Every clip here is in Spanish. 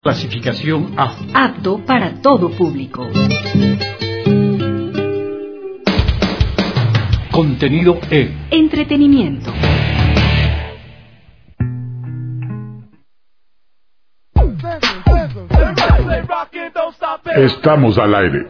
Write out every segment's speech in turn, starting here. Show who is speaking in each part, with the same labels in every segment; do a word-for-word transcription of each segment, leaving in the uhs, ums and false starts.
Speaker 1: Clasificación A.
Speaker 2: Apto para todo público.
Speaker 1: Contenido E.
Speaker 2: Entretenimiento.
Speaker 1: Estamos al aire.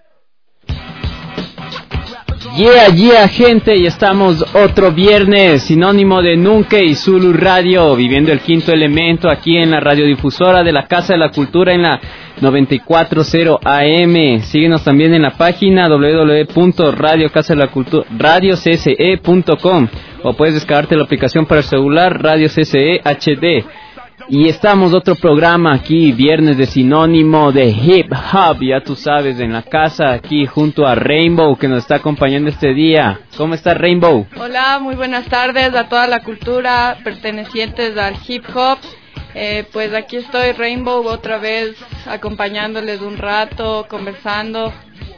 Speaker 3: Yeah, yeah, gente, y estamos otro viernes, sinónimo de Nunca y Zulu Radio, viviendo el quinto elemento aquí en la radiodifusora de la Casa de la Cultura en la noventa y cuatro punto cero A M. Síguenos también en la página doble u doble u doble u punto radio casa de la cultura radio c s e punto com o puedes descargarte la aplicación para el celular Radio C S E H D. Y estamos otro programa aquí, viernes de sinónimo de hip hop, ya tú sabes, en la casa aquí junto a Rainbow que nos está acompañando este día. ¿Cómo está Rainbow?
Speaker 4: Hola, muy buenas tardes a toda la cultura pertenecientes al hip hop. Eh, pues aquí estoy, Rainbow, otra vez acompañándoles un rato, conversando.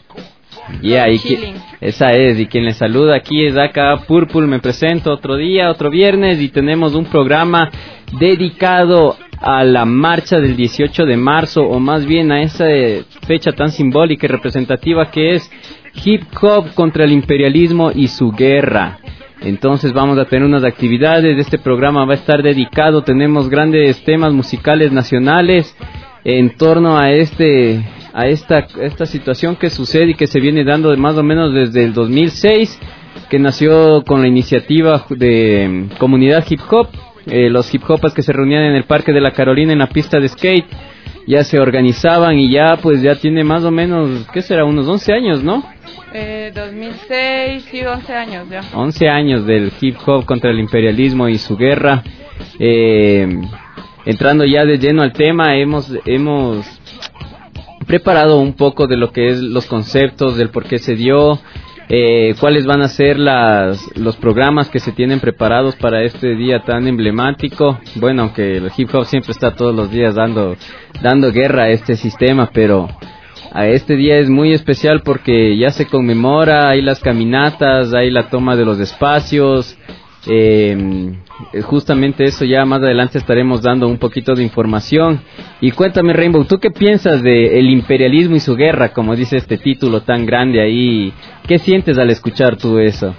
Speaker 3: Yeah, y que, esa es, y quien les saluda aquí es acá Purple. Me presento otro día, otro viernes, y tenemos un programa dedicado a la marcha del dieciocho de marzo, o más bien a esa fecha tan simbólica y representativa que es Hip Hop contra el imperialismo y su guerra. Entonces vamos a tener unas actividades, este programa va a estar dedicado, tenemos grandes temas musicales nacionales en torno a este a esta esta situación que sucede y que se viene dando más o menos desde el dos mil seis, que nació con la iniciativa de Comunidad Hip Hop. Eh, los hip hopas que se reunían en el Parque de la Carolina en la pista de skate ya se organizaban y ya pues ya tiene más o menos, ¿qué será? Unos once años, ¿no?
Speaker 4: Eh, dos mil seis, sí, once años ya.
Speaker 3: once años del hip hop contra el imperialismo y su guerra. Eh, entrando ya de lleno al tema, hemos hemos preparado un poco de lo que es los conceptos, del por qué se dio, eh, cuáles van a ser las los programas que se tienen preparados para este día tan emblemático. Bueno, aunque el hip hop siempre está todos los días dando dando guerra a este sistema, pero a este día es muy especial porque ya se conmemora, hay las caminatas, hay la toma de los espacios. Eh, justamente eso ya más adelante estaremos dando un poquito de información. Y cuéntame, Rainbow, ¿tú qué piensas de el imperialismo y su guerra, como dice este título tan grande ahí? ¿Qué sientes al escuchar tú eso?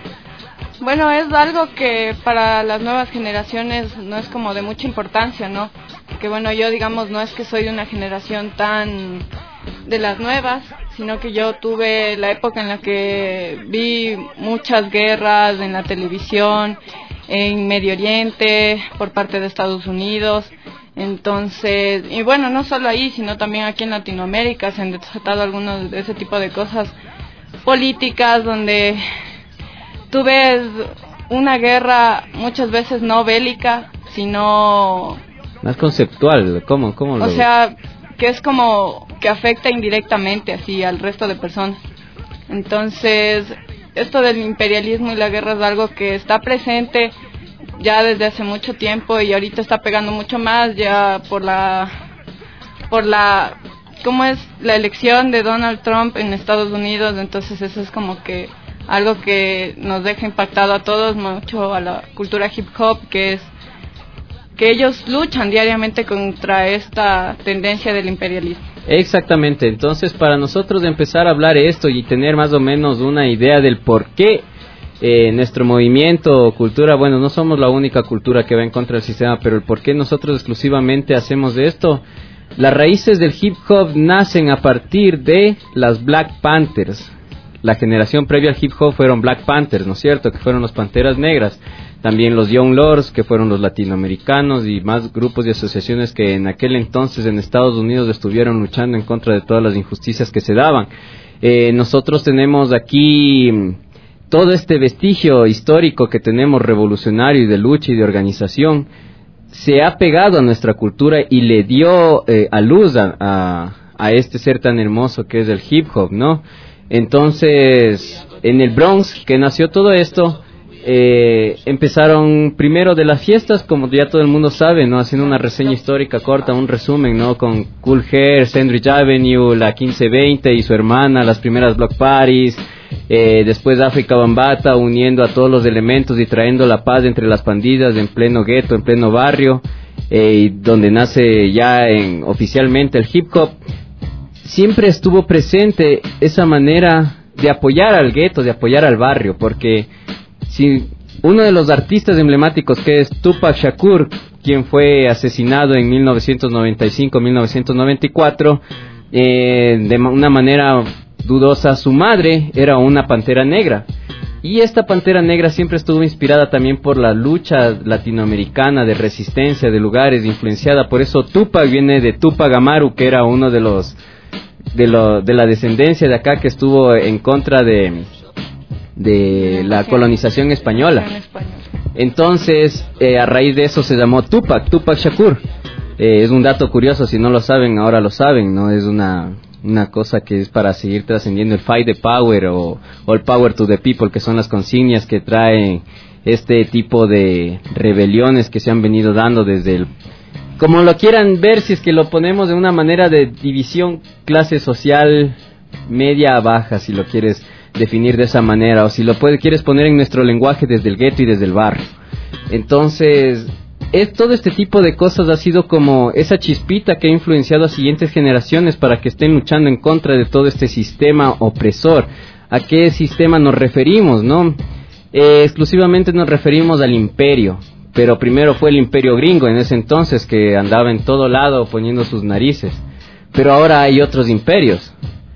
Speaker 4: Bueno, es algo que para las nuevas generaciones no es como de mucha importancia, ¿no? Que bueno, yo digamos no es que soy de una generación tan de las nuevas, sino que yo tuve la época en la que vi muchas guerras en la televisión, en Medio Oriente, por parte de Estados Unidos. Entonces, y bueno, no solo ahí, sino también aquí en Latinoamérica se han desatado algunos de ese tipo de cosas políticas donde tú ves una guerra muchas veces no bélica, sino
Speaker 3: más conceptual. ¿Cómo, cómo lo
Speaker 4: O sea, que es como que afecta indirectamente así al resto de personas. Entonces, esto del imperialismo y la guerra es algo que está presente ya desde hace mucho tiempo y ahorita está pegando mucho más ya por la por la cómo es la elección de Donald Trump en Estados Unidos. Entonces eso es como que algo que nos deja impactado a todos, mucho a la cultura hip hop, que es que ellos luchan diariamente contra esta tendencia del imperialismo.
Speaker 3: Exactamente, entonces para nosotros empezar a hablar esto y tener más o menos una idea del por qué eh, nuestro movimiento cultura, bueno, no somos la única cultura que va en contra del sistema, pero el por qué nosotros exclusivamente hacemos de esto. Las raíces del hip hop nacen a partir de las Black Panthers. La generación previa al hip hop fueron Black Panthers, ¿no es cierto? Que fueron los Panteras Negras. También los Young Lords, que fueron los latinoamericanos, y más grupos y asociaciones que en aquel entonces en Estados Unidos estuvieron luchando en contra de todas las injusticias que se daban. Eh, nosotros tenemos aquí todo este vestigio histórico que tenemos revolucionario y de lucha y de organización, se ha pegado a nuestra cultura y le dio eh, a luz a, a, a este ser tan hermoso que es el hip hop, ¿no? Entonces, en el Bronx, que nació todo esto, Eh, empezaron primero de las fiestas, como ya todo el mundo sabe, ¿no? Haciendo una reseña histórica corta, un resumen, ¿no? Con Cool Hair, Sandridge Avenue, la quince veinte y su hermana, las primeras block parties, eh, después África Bambata uniendo a todos los elementos y trayendo la paz entre las pandillas en pleno gueto, en pleno barrio. eh, donde nace ya en, oficialmente el hip hop, siempre estuvo presente esa manera de apoyar al gueto, de apoyar al barrio, porque si uno de los artistas emblemáticos, que es Tupac Shakur, quien fue asesinado en mil novecientos noventa y cinco a mil novecientos noventa y cuatro, eh, de una manera dudosa, su madre era una pantera negra. Y esta pantera negra siempre estuvo inspirada también por la lucha latinoamericana de resistencia de lugares, influenciada. Por eso Tupac viene de Tupac Amaru, que era uno de los de, lo, de la descendencia de acá que estuvo en contra de, de la colonización española. Entonces, eh, a raíz de eso se llamó Tupac, Tupac Shakur. Eh, es un dato curioso, si no lo saben, ahora lo saben, ¿no? Es una... una cosa que es para seguir trascendiendo el Fight the Power o, o el Power to the People, que son las consignas que traen este tipo de rebeliones que se han venido dando desde el... Como lo quieran ver, si es que lo ponemos de una manera de división clase social media a baja, si lo quieres definir de esa manera, o si lo puedes, quieres poner en nuestro lenguaje desde el gueto y desde el barrio. Entonces... Es, todo este tipo de cosas ha sido como esa chispita que ha influenciado a siguientes generaciones para que estén luchando en contra de todo este sistema opresor. ¿A qué sistema nos referimos, no? Eh, exclusivamente nos referimos al imperio, pero primero fue el imperio gringo en ese entonces, que andaba en todo lado poniendo sus narices. Pero ahora hay otros imperios.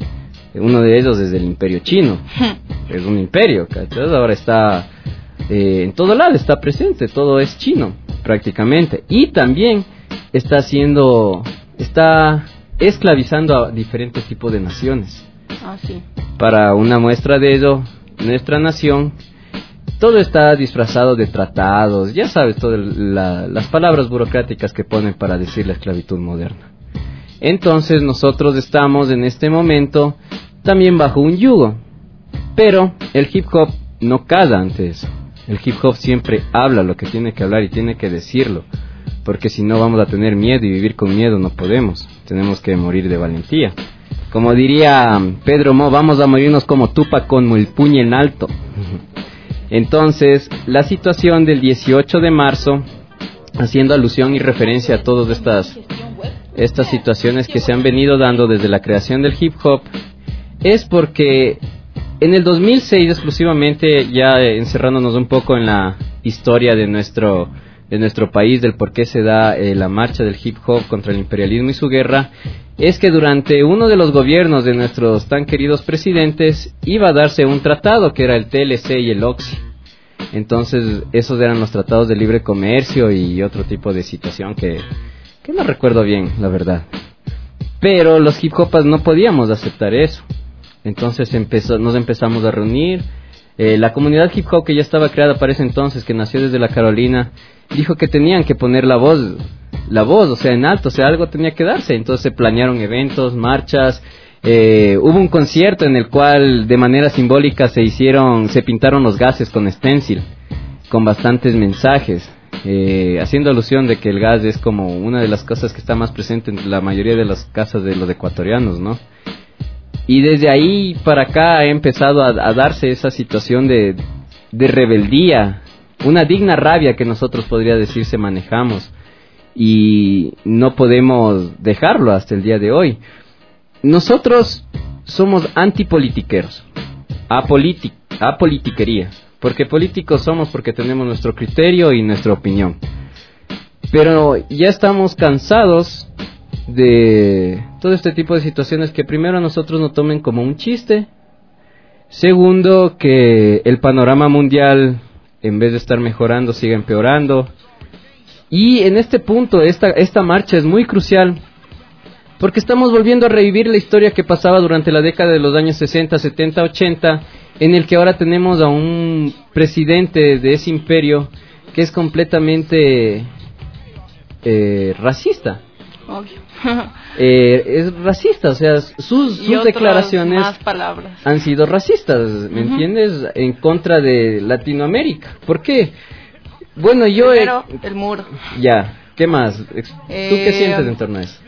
Speaker 3: Uno de ellos es el imperio chino. Es un imperio, ¿cachai? Ahora está eh, en todo lado, está presente, todo es chino prácticamente, y también está haciendo, está esclavizando a diferentes tipos de naciones.
Speaker 4: Ah, sí.
Speaker 3: Para una muestra de ello, nuestra nación, todo está disfrazado de tratados, ya sabes, todas la, las palabras burocráticas que ponen para decir la esclavitud moderna. Entonces nosotros estamos en este momento también bajo un yugo, pero el hip hop no cala ante eso. El hip hop siempre habla lo que tiene que hablar y tiene que decirlo, porque si no vamos a tener miedo, y vivir con miedo no podemos, tenemos que morir de valentía. Como diría Pedro Mo, vamos a morirnos como Tupac con el puño en alto. Entonces, la situación del dieciocho de marzo, haciendo alusión y referencia a todas estas, estas situaciones que se han venido dando desde la creación del hip hop, es porque... En el dos mil seis exclusivamente, ya encerrándonos un poco en la historia de nuestro de nuestro país, del por qué se da eh, la marcha del hip hop contra el imperialismo y su guerra, es que durante uno de los gobiernos de nuestros tan queridos presidentes iba a darse un tratado que era el T L C y el Oxy. Entonces esos eran los tratados de libre comercio y otro tipo de situación que, que no recuerdo bien, la verdad. Pero los hip hopas no podíamos aceptar eso. Entonces empezó, nos empezamos a reunir. Eh, la comunidad hip hop que ya estaba creada para ese entonces, que nació desde la Carolina, dijo que tenían que poner la voz, la voz, o sea, en alto, o sea, algo tenía que darse. Entonces se planearon eventos, marchas. Eh, hubo un concierto en el cual de manera simbólica se hicieron, se pintaron los gases con stencil, con bastantes mensajes, eh, haciendo alusión de que el gas es como una de las cosas que está más presente en la mayoría de las casas de los ecuatorianos, ¿no? Y desde ahí para acá ha empezado a, a darse esa situación de, de rebeldía, una digna rabia que nosotros podría decirse manejamos, y no podemos dejarlo hasta el día de hoy. Nosotros somos antipolitiqueros, apoliti- apolitiquería, porque políticos somos porque tenemos nuestro criterio y nuestra opinión. Pero ya estamos cansados de todo este tipo de situaciones que primero a nosotros nos tomen como un chiste, segundo que el panorama mundial en vez de estar mejorando siga empeorando, y en este punto esta, esta marcha es muy crucial porque estamos volviendo a revivir la historia que pasaba durante la década de los años sesenta, setenta, ochenta, en el que ahora tenemos a un presidente de ese imperio que es completamente eh, racista.
Speaker 4: Obvio.
Speaker 3: eh, es racista, o sea, sus, sus declaraciones
Speaker 4: más palabras
Speaker 3: han sido racistas, ¿me uh-huh. entiendes? En contra de Latinoamérica. ¿Por qué? Bueno, yo...
Speaker 4: Primero,
Speaker 3: he...
Speaker 4: el muro.
Speaker 3: Ya, ¿qué más? ¿Tú
Speaker 4: eh,
Speaker 3: qué sientes en torno a eso?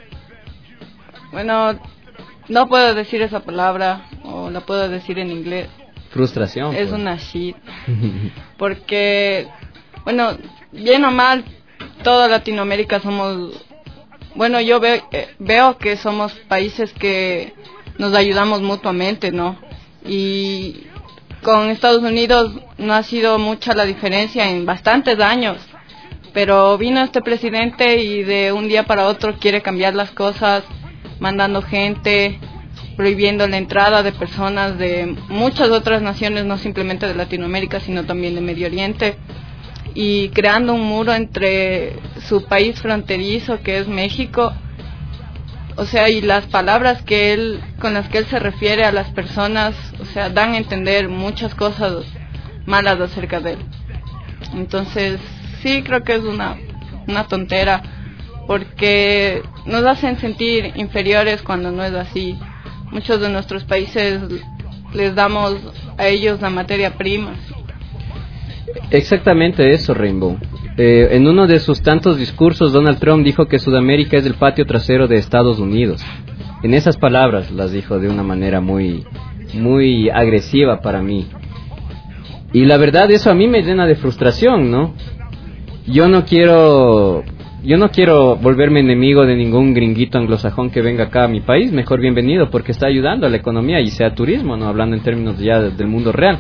Speaker 4: Bueno, no puedo decir esa palabra, o la puedo decir en inglés.
Speaker 3: Frustración.
Speaker 4: Es
Speaker 3: pues.
Speaker 4: una shit. Porque, bueno, bien o mal, toda Latinoamérica somos, bueno, yo veo, eh, veo que somos países que nos ayudamos mutuamente, ¿no? Y con Estados Unidos no ha sido mucha la diferencia en bastantes años, pero vino este presidente y de un día para otro quiere cambiar las cosas, mandando gente, prohibiendo la entrada de personas de muchas otras naciones, no simplemente de Latinoamérica, sino también de Medio Oriente, y creando un muro entre su país fronterizo, que es México. O sea, y las palabras que él, con las que él se refiere a las personas, o sea, dan a entender muchas cosas malas acerca de él. Entonces, sí, creo que es una, una tontera, porque nos hacen sentir inferiores cuando no es así. Muchos de nuestros países les damos a ellos la materia prima.
Speaker 3: Exactamente eso, Rainbow. Eh, en uno de sus tantos discursos, Donald Trump dijo que Sudamérica es el patio trasero de Estados Unidos. En esas palabras las dijo de una manera muy, muy agresiva para mí. Y la verdad, eso a mí me llena de frustración, ¿no? Yo no quiero, yo no quiero volverme enemigo de ningún gringuito anglosajón que venga acá a mi país. Mejor bienvenido, porque está ayudando a la economía y sea turismo, ¿no? Hablando en términos ya del mundo real.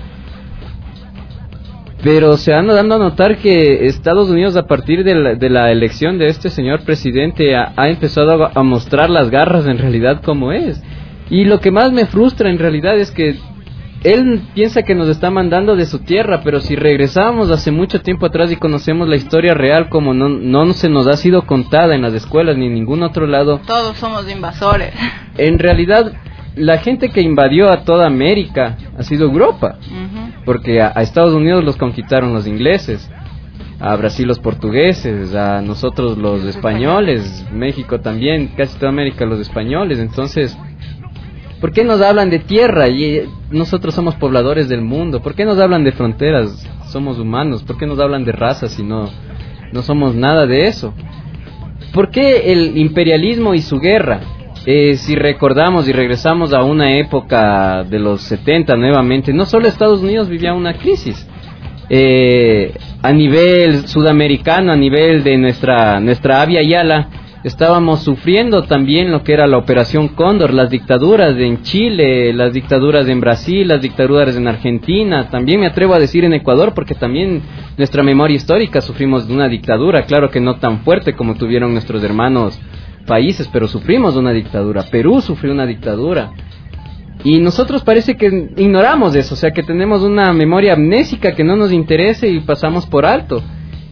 Speaker 3: Pero se han dando a notar que Estados Unidos, a partir de la, de la elección de este señor presidente, ha, ha empezado a, a mostrar las garras en realidad como es. Y lo que más me frustra en realidad es que él piensa que nos está mandando de su tierra, pero si regresamos hace mucho tiempo atrás y conocemos la historia real como no, no se nos ha sido contada en las escuelas ni en ningún otro lado.
Speaker 4: Todos somos invasores.
Speaker 3: En realidad, la gente que invadió a toda América ha sido Europa. Uh-huh. Porque a, a Estados Unidos los conquistaron los ingleses, a Brasil los portugueses, a nosotros los españoles, México también, casi toda América los españoles. Entonces, ¿por qué nos hablan de tierra? Y nosotros somos pobladores del mundo. ¿Por qué nos hablan de fronteras? Somos humanos. ¿Por qué nos hablan de razas si no, no somos nada de eso? ¿Por qué el imperialismo y su guerra? Eh, si recordamos y regresamos a una época de los setenta nuevamente, no solo Estados Unidos vivía una crisis, eh, a nivel sudamericano, a nivel de nuestra nuestra Avia Yala, estábamos sufriendo también lo que era la Operación Cóndor, las dictaduras en Chile, las dictaduras en Brasil, las dictaduras en Argentina, también me atrevo a decir en Ecuador, porque también nuestra memoria histórica sufrimos de una dictadura, claro que no tan fuerte como tuvieron nuestros hermanos países, pero sufrimos una dictadura. Perú sufrió una dictadura y nosotros parece que ignoramos eso, o sea que tenemos una memoria amnésica que no nos interesa y pasamos por alto.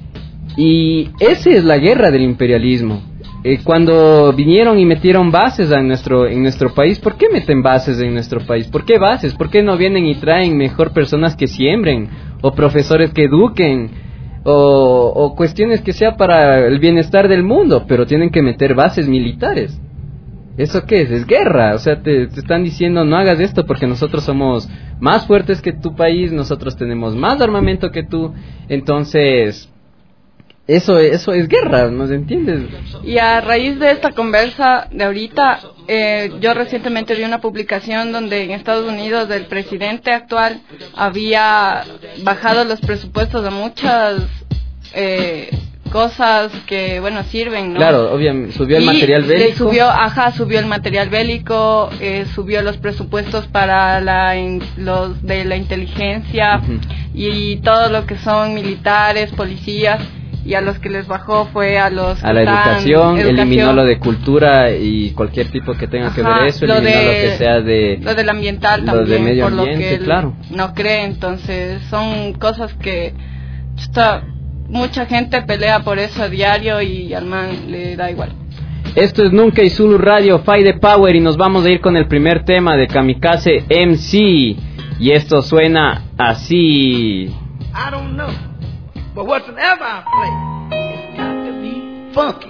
Speaker 3: Y esa es la guerra del imperialismo. Eh, cuando vinieron y metieron bases en nuestro en nuestro país, ¿por qué meten bases en nuestro país? ¿Por qué bases? ¿Por qué no vienen y traen mejor personas que siembren o profesores que eduquen? O, o cuestiones que sea para el bienestar del mundo, pero tienen que meter bases militares. ¿Eso qué es? Es guerra. O sea, te, te están diciendo no hagas esto porque nosotros somos más fuertes que tu país, nosotros tenemos más armamento que tú. Entonces, eso, eso es guerra, ¿no se entiende?
Speaker 4: Y a raíz de esta conversa de ahorita, eh, yo recientemente vi una publicación donde en Estados Unidos el presidente actual había bajado los presupuestos de muchas eh, cosas que, bueno, sirven, ¿no?
Speaker 3: Claro, obviamente, subió el
Speaker 4: y
Speaker 3: material bélico.
Speaker 4: Subió, ajá, subió el material bélico, eh, subió los presupuestos para la in, los de la inteligencia uh-huh. y todo lo que son militares, policías. Y a los que les bajó fue a los
Speaker 3: a la educación, educación, eliminó lo de cultura y cualquier tipo que tenga Ajá, que ver eso, eliminó lo, de, lo que sea de...
Speaker 4: Lo del ambiental
Speaker 3: lo
Speaker 4: también,
Speaker 3: de medio
Speaker 4: por
Speaker 3: ambiente,
Speaker 4: lo que él
Speaker 3: claro.
Speaker 4: no cree, entonces son cosas que está, mucha gente pelea por eso a diario y al man le da igual.
Speaker 3: Esto es Nunca y Zulu Radio, Fight the Power, y nos vamos a ir con el primer tema de Kamikaze M C, y esto suena así.
Speaker 5: I don't know. But whatever I play, it's got to be funky.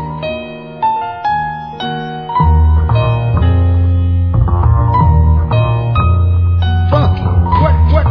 Speaker 5: Funky. What, what?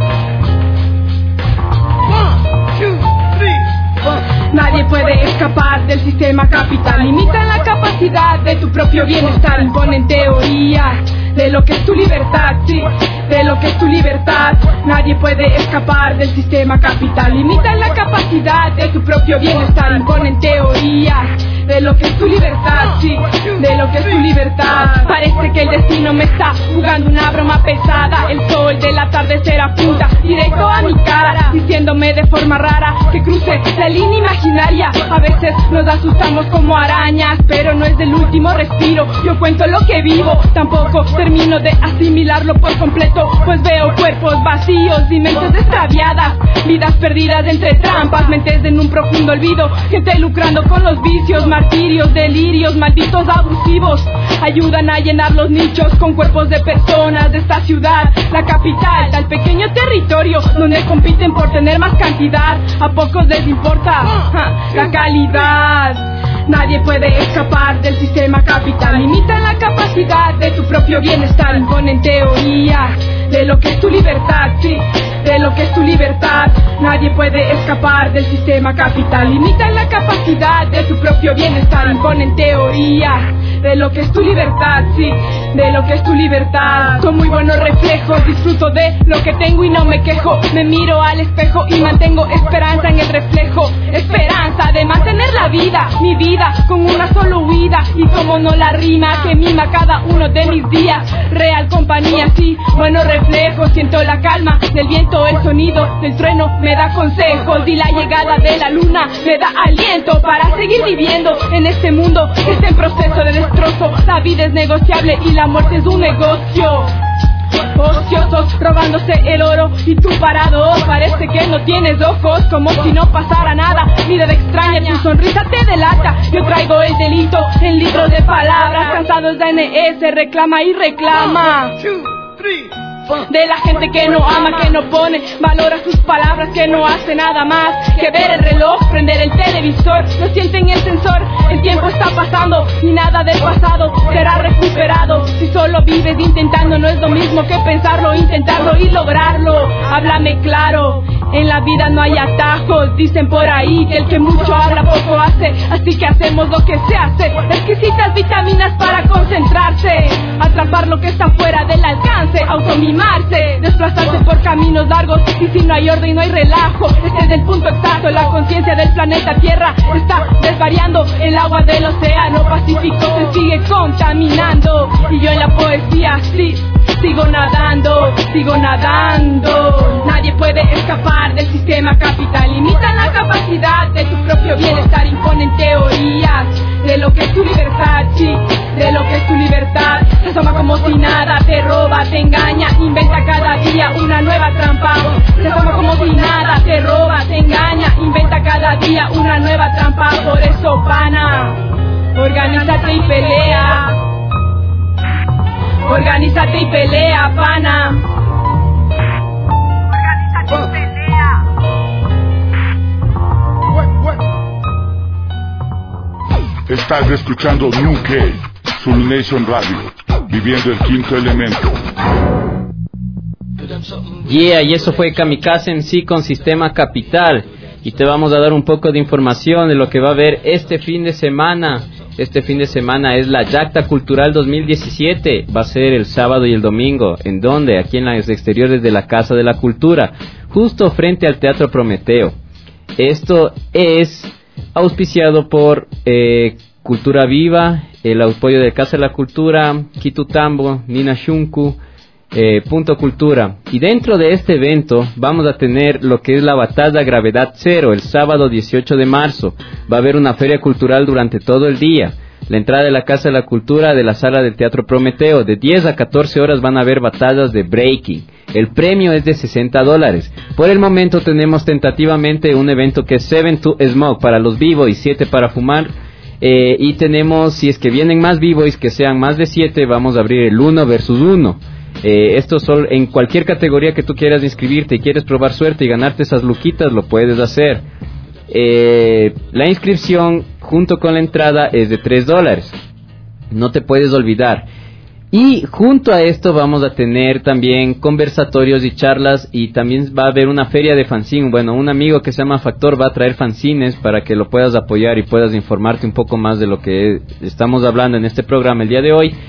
Speaker 5: One, two, three, funky.
Speaker 6: Nadie puede escapar del sistema capital. Limitan la capacidad de tu propio bienestar. Imponen teorías de lo que es tu libertad, sí, de lo que es tu libertad. Nadie puede escapar del sistema capital. Limitan la capacidad de tu propio bienestar, imponen teorías de lo que es tu libertad, sí, de lo que es tu libertad. Parece que el destino me está jugando una broma pesada. El sol del atardecer apunta directo a mi cara, diciéndome de forma rara que cruce la línea imaginaria. A veces nos asustamos como arañas, pero no es del último respiro. Yo cuento lo que vivo, tampoco termino de asimilarlo por completo, pues veo cuerpos vacíos y mentes extraviadas, vidas perdidas entre trampas, mentes en un profundo olvido, gente lucrando con los vicios, martirios, delirios, malditos abusivos. Ayudan a llenar los nichos con cuerpos de personas de esta ciudad, la capital, tal pequeño territorio donde compiten por tener más cantidad. A pocos les importa ja, la calidad. Nadie puede escapar del sistema capital. Limitan la capacidad de tu propio bienestar, imponen teorías de lo que es tu libertad, sí, de lo que es tu libertad. Nadie puede escapar del sistema capital. Limitan la capacidad de tu propio bienestar, imponen teorías de lo que es tu libertad, sí, de lo que es tu libertad. Son muy buenos reflejos, disfruto de lo que tengo y no me quejo. Me miro al espejo y mantengo esperanza en el reflejo, esperanza de mantener la vida, mi vida con una sola huida. Y como no la rima que mima cada uno de mis días, real compañía, sí, buenos reflejos. Siento la calma del viento, el sonido del trueno me da consejos, y la llegada de la luna me da aliento para seguir viviendo en este mundo que está en proceso de destrozo. La vida es negociable y la muerte es un negocio. Ociosos robándose el oro y tú parado, parece que no tienes ojos, como si no pasara nada. Mirada extraña, tu sonrisa te delata. Yo traigo el delito en libros de palabras, cansados de N S, reclama y reclama. De la gente que no ama, que no pone valor a sus palabras, que no hace nada más que ver el reloj, prender el televisor. No sienten el sensor, el tiempo está pasando y nada del pasado será recuperado. Si solo vives intentando, no es lo mismo que pensarlo, intentarlo y lograrlo. Háblame claro, en la vida no hay atajos. Dicen por ahí que el que mucho habla poco hace, así que hacemos lo que se hace. Exquisitas vitaminas para concentrarse, atrapar lo que está fuera del alcance, automimarse, desplazarse por caminos largos. Y si no hay orden y no hay relajo, este es el punto exacto. La conciencia del planeta Tierra está desvariando, el agua del océano Pacífico se sigue contaminando. Y yo en la poesía sí, sigo nadando, sigo nadando. Nadie puede escapar del sistema capital. Limitan la capacidad de tu propio bienestar, imponen teorías de lo que es tu libertad, sí, de lo que es tu libertad. Se asoma como si nada, te roba, te engaña, inventa cada día una nueva trampa. Se asoma como si nada, te roba, te engaña, inventa cada día una nueva trampa. Por eso, pana, organízate y pelea. Organízate y pelea, pana. Organízate y pelea.
Speaker 1: Estás escuchando New K, Zulu Nation Radio, viviendo el quinto elemento.
Speaker 3: Yeah, y eso fue Kamikaze en sí con Sistema Capital. Y te vamos a dar un poco de información de lo que va a haber este fin de semana. Este fin de semana es la Yacta Cultural dos mil diecisiete. Va a ser el sábado y el domingo. ¿En dónde? Aquí en los exteriores de la Casa de la Cultura, justo frente al Teatro Prometeo. Esto es auspiciado por eh, Cultura Viva, el apoyo de Casa de la Cultura, Kitutambo, Nina Shunku, eh, Punto Cultura. Y dentro de este evento vamos a tener lo que es la Batalla Gravedad Cero, el sábado dieciocho de marzo. Va a haber una feria cultural durante todo el día. La entrada de la Casa de la Cultura, de la sala del Teatro Prometeo, de diez a catorce horas van a haber batallas de breaking. El premio es de sesenta dólares. Por el momento tenemos tentativamente un evento que es seven to Smoke para los b-boys, siete para fumar. Eh, y tenemos, si es que vienen más b-boys que sean más de siete, vamos a abrir el uno versus uno. Eh, esto son en cualquier categoría que tú quieras inscribirte y quieres probar suerte y ganarte esas luquitas, lo puedes hacer. Eh, la inscripción junto con la entrada es de tres dólares. No te puedes olvidar. Y junto a esto vamos a tener también conversatorios y charlas, y también va a haber una feria de fanzine. Bueno, un amigo que se llama Factor va a traer fanzines para que lo puedas apoyar y puedas informarte un poco más de lo que estamos hablando en este programa el día de hoy.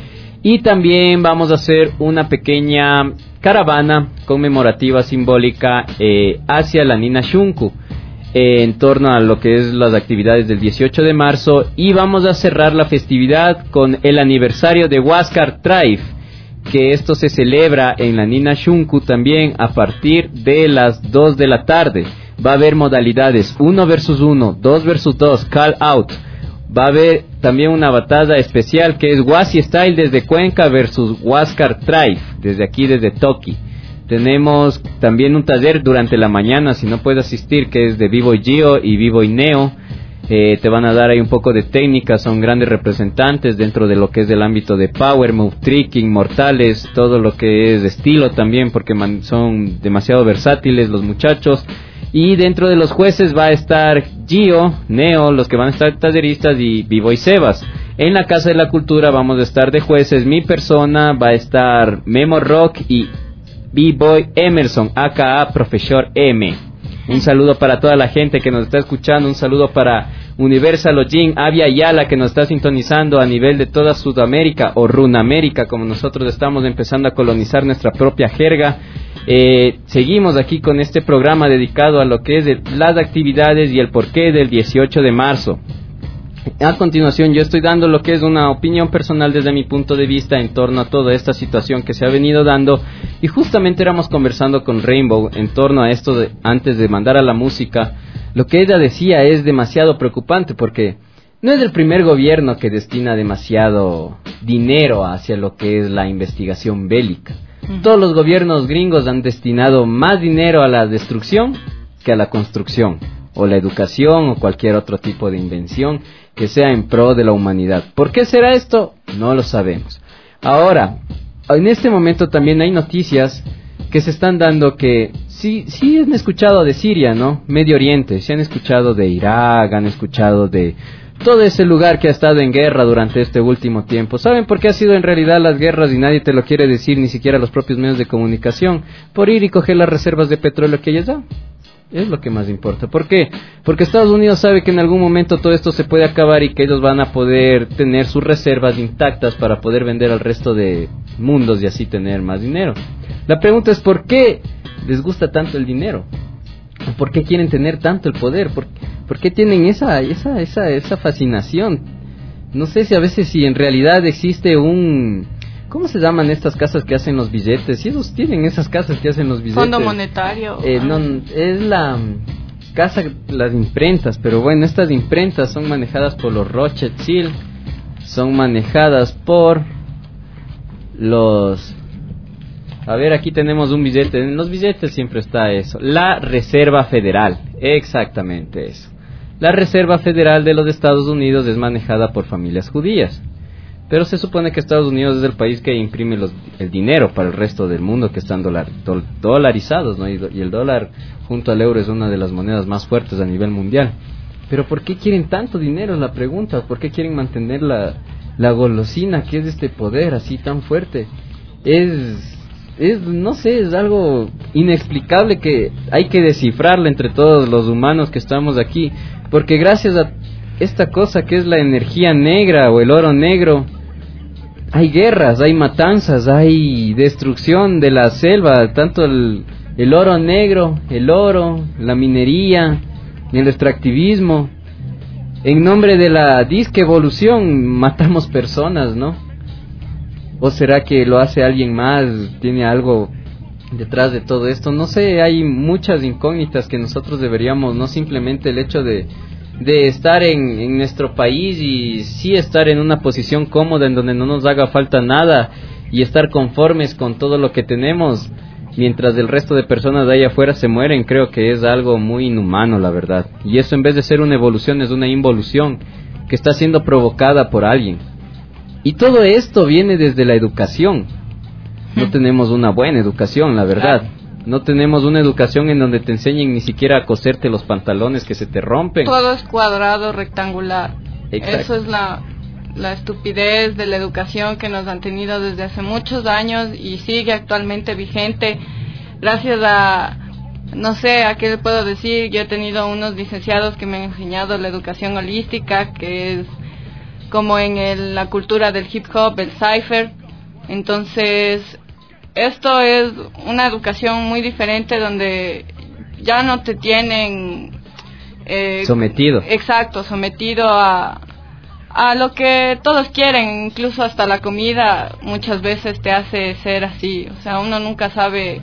Speaker 3: Y también vamos a hacer una pequeña caravana conmemorativa simbólica eh, hacia la Nina Shunku, eh, en torno a lo que es las actividades del dieciocho de marzo, y vamos a cerrar la festividad con el aniversario de Huáscar Tribe, que esto se celebra en la Nina Shunku también a partir de las dos de la tarde. Va a haber modalidades uno versus uno, dos versus dos, call out. Va a haber también una batalla especial que es Huasi Style desde Cuenca versus Huáscar Tribe, desde aquí, desde Toki. Tenemos también un taller durante la mañana, si no puedes asistir, que es de B-Boy Gio y B-Boy Neo. Eh, te van a dar ahí un poco de técnica, son grandes representantes dentro de lo que es el ámbito de power, move, tricking, mortales, todo lo que es estilo también, porque man- son demasiado versátiles los muchachos. Y dentro de los jueces va a estar Gio, Neo, los que van a estar talleristas, y B-Boy Sebas. En la Casa de la Cultura vamos a estar de jueces mi persona, va a estar Memo Rock y B-Boy Emerson, aka Profesor M. Un saludo para toda la gente que nos está escuchando, un saludo para Universal Ojin, Avia Yala, que nos está sintonizando a nivel de toda Sudamérica, o Runamérica, como nosotros estamos empezando a colonizar nuestra propia jerga. Eh, seguimos aquí con este programa dedicado a lo que es de las actividades y el porqué del dieciocho de marzo. A continuación yo estoy dando lo que es una opinión personal desde mi punto de vista en torno a toda esta situación que se ha venido dando, y justamente éramos conversando con Rainbow en torno a esto de, antes de mandar a la música. Lo que ella decía es demasiado preocupante, porque no es el primer gobierno que destina demasiado dinero hacia lo que es la investigación bélica. Todos los gobiernos gringos han destinado más dinero a la destrucción que a la construcción, o la educación, o cualquier otro tipo de invención que sea en pro de la humanidad. ¿Por qué será esto? No lo sabemos. Ahora, en este momento también hay noticias que se están dando que sí, sí han escuchado de Siria, ¿no? Medio Oriente, sí han escuchado de Irak, han escuchado de todo ese lugar que ha estado en guerra durante este último tiempo. ¿Saben por qué ha sido en realidad las guerras y nadie te lo quiere decir, ni siquiera los propios medios de comunicación? Por ir y coger las reservas de petróleo que ellos dan. Es lo que más importa. ¿Por qué? Porque Estados Unidos sabe que en algún momento todo esto se puede acabar y que ellos van a poder tener sus reservas intactas para poder vender al resto de mundos y así tener más dinero. La pregunta es, ¿por qué les gusta tanto el dinero? ¿Por qué quieren tener tanto el poder? ¿Por, por qué tienen esa, esa, esa, esa fascinación? No sé si a veces si en realidad existe un... ¿Cómo se llaman estas casas que hacen los billetes? Si ellos tienen esas casas que hacen los billetes.
Speaker 4: Fondo monetario.
Speaker 3: Eh, no, es la casa, las imprentas, pero bueno, estas imprentas son manejadas por los Rothschild, son manejadas por los... A ver, aquí tenemos un billete. En los billetes siempre está eso. La Reserva Federal. Exactamente eso. La Reserva Federal de los Estados Unidos es manejada por familias judías. Pero se supone que Estados Unidos es el país que imprime los, el dinero para el resto del mundo, que están dolar, do, dolarizados, ¿no? Y, y el dólar junto al euro es una de las monedas más fuertes a nivel mundial. Pero ¿por qué quieren tanto dinero? Es la pregunta. ¿Por qué quieren mantener la, la golosina que es este poder así tan fuerte? Es, es, no sé, es algo inexplicable que hay que descifrarlo entre todos los humanos que estamos aquí. Porque gracias a esta cosa que es la energía negra o el oro negro, hay guerras, hay matanzas, hay destrucción de la selva, tanto el, el oro negro, el oro, la minería, el extractivismo. En nombre de la disque evolución matamos personas, ¿no? ¿O será que lo hace alguien más? ¿Tiene algo detrás de todo esto? No sé, hay muchas incógnitas que nosotros deberíamos, no simplemente el hecho de de estar en, en nuestro país y sí estar en una posición cómoda en donde no nos haga falta nada y estar conformes con todo lo que tenemos mientras el resto de personas de ahí afuera se mueren, creo que es algo muy inhumano, la verdad. Y eso, en vez de ser una evolución, es una involución que está siendo provocada por alguien. Y todo esto viene desde la educación. No tenemos una buena educación, la verdad. No tenemos una educación en donde te enseñen ni siquiera a coserte los pantalones que se te rompen.
Speaker 4: Todo es cuadrado, rectangular.
Speaker 3: Exacto.
Speaker 4: Eso es la, la estupidez de la educación que nos han tenido desde hace muchos años y sigue actualmente vigente. Gracias a, no sé, ¿a qué le puedo decir? Yo he tenido unos licenciados que me han enseñado la educación holística, que es como en el, la cultura del hip hop, el cypher. Entonces, esto es una educación muy diferente donde ya no te tienen...
Speaker 3: Eh, sometido.
Speaker 4: Exacto, sometido a, a lo que todos quieren, incluso hasta la comida muchas veces te hace ser así. O sea, uno nunca sabe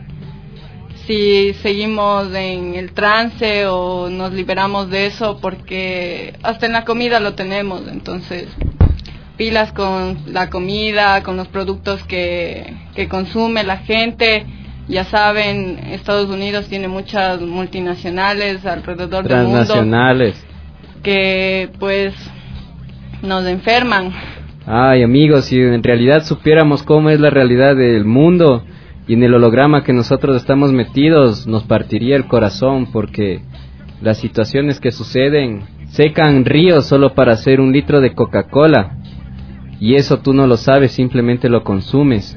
Speaker 4: si seguimos en el trance o nos liberamos de eso, porque hasta en la comida lo tenemos. Entonces, pilas con la comida, con los productos que, que consume la gente. Ya saben, Estados Unidos tiene muchas multinacionales alrededor del mundo.
Speaker 3: Transnacionales.
Speaker 4: Que pues nos enferman.
Speaker 3: Ay, amigos, si en realidad supiéramos cómo es la realidad del mundo y en el holograma que nosotros estamos metidos, nos partiría el corazón, porque las situaciones que suceden, secan ríos solo para hacer un litro de Coca-Cola, y eso tú no lo sabes, simplemente lo consumes.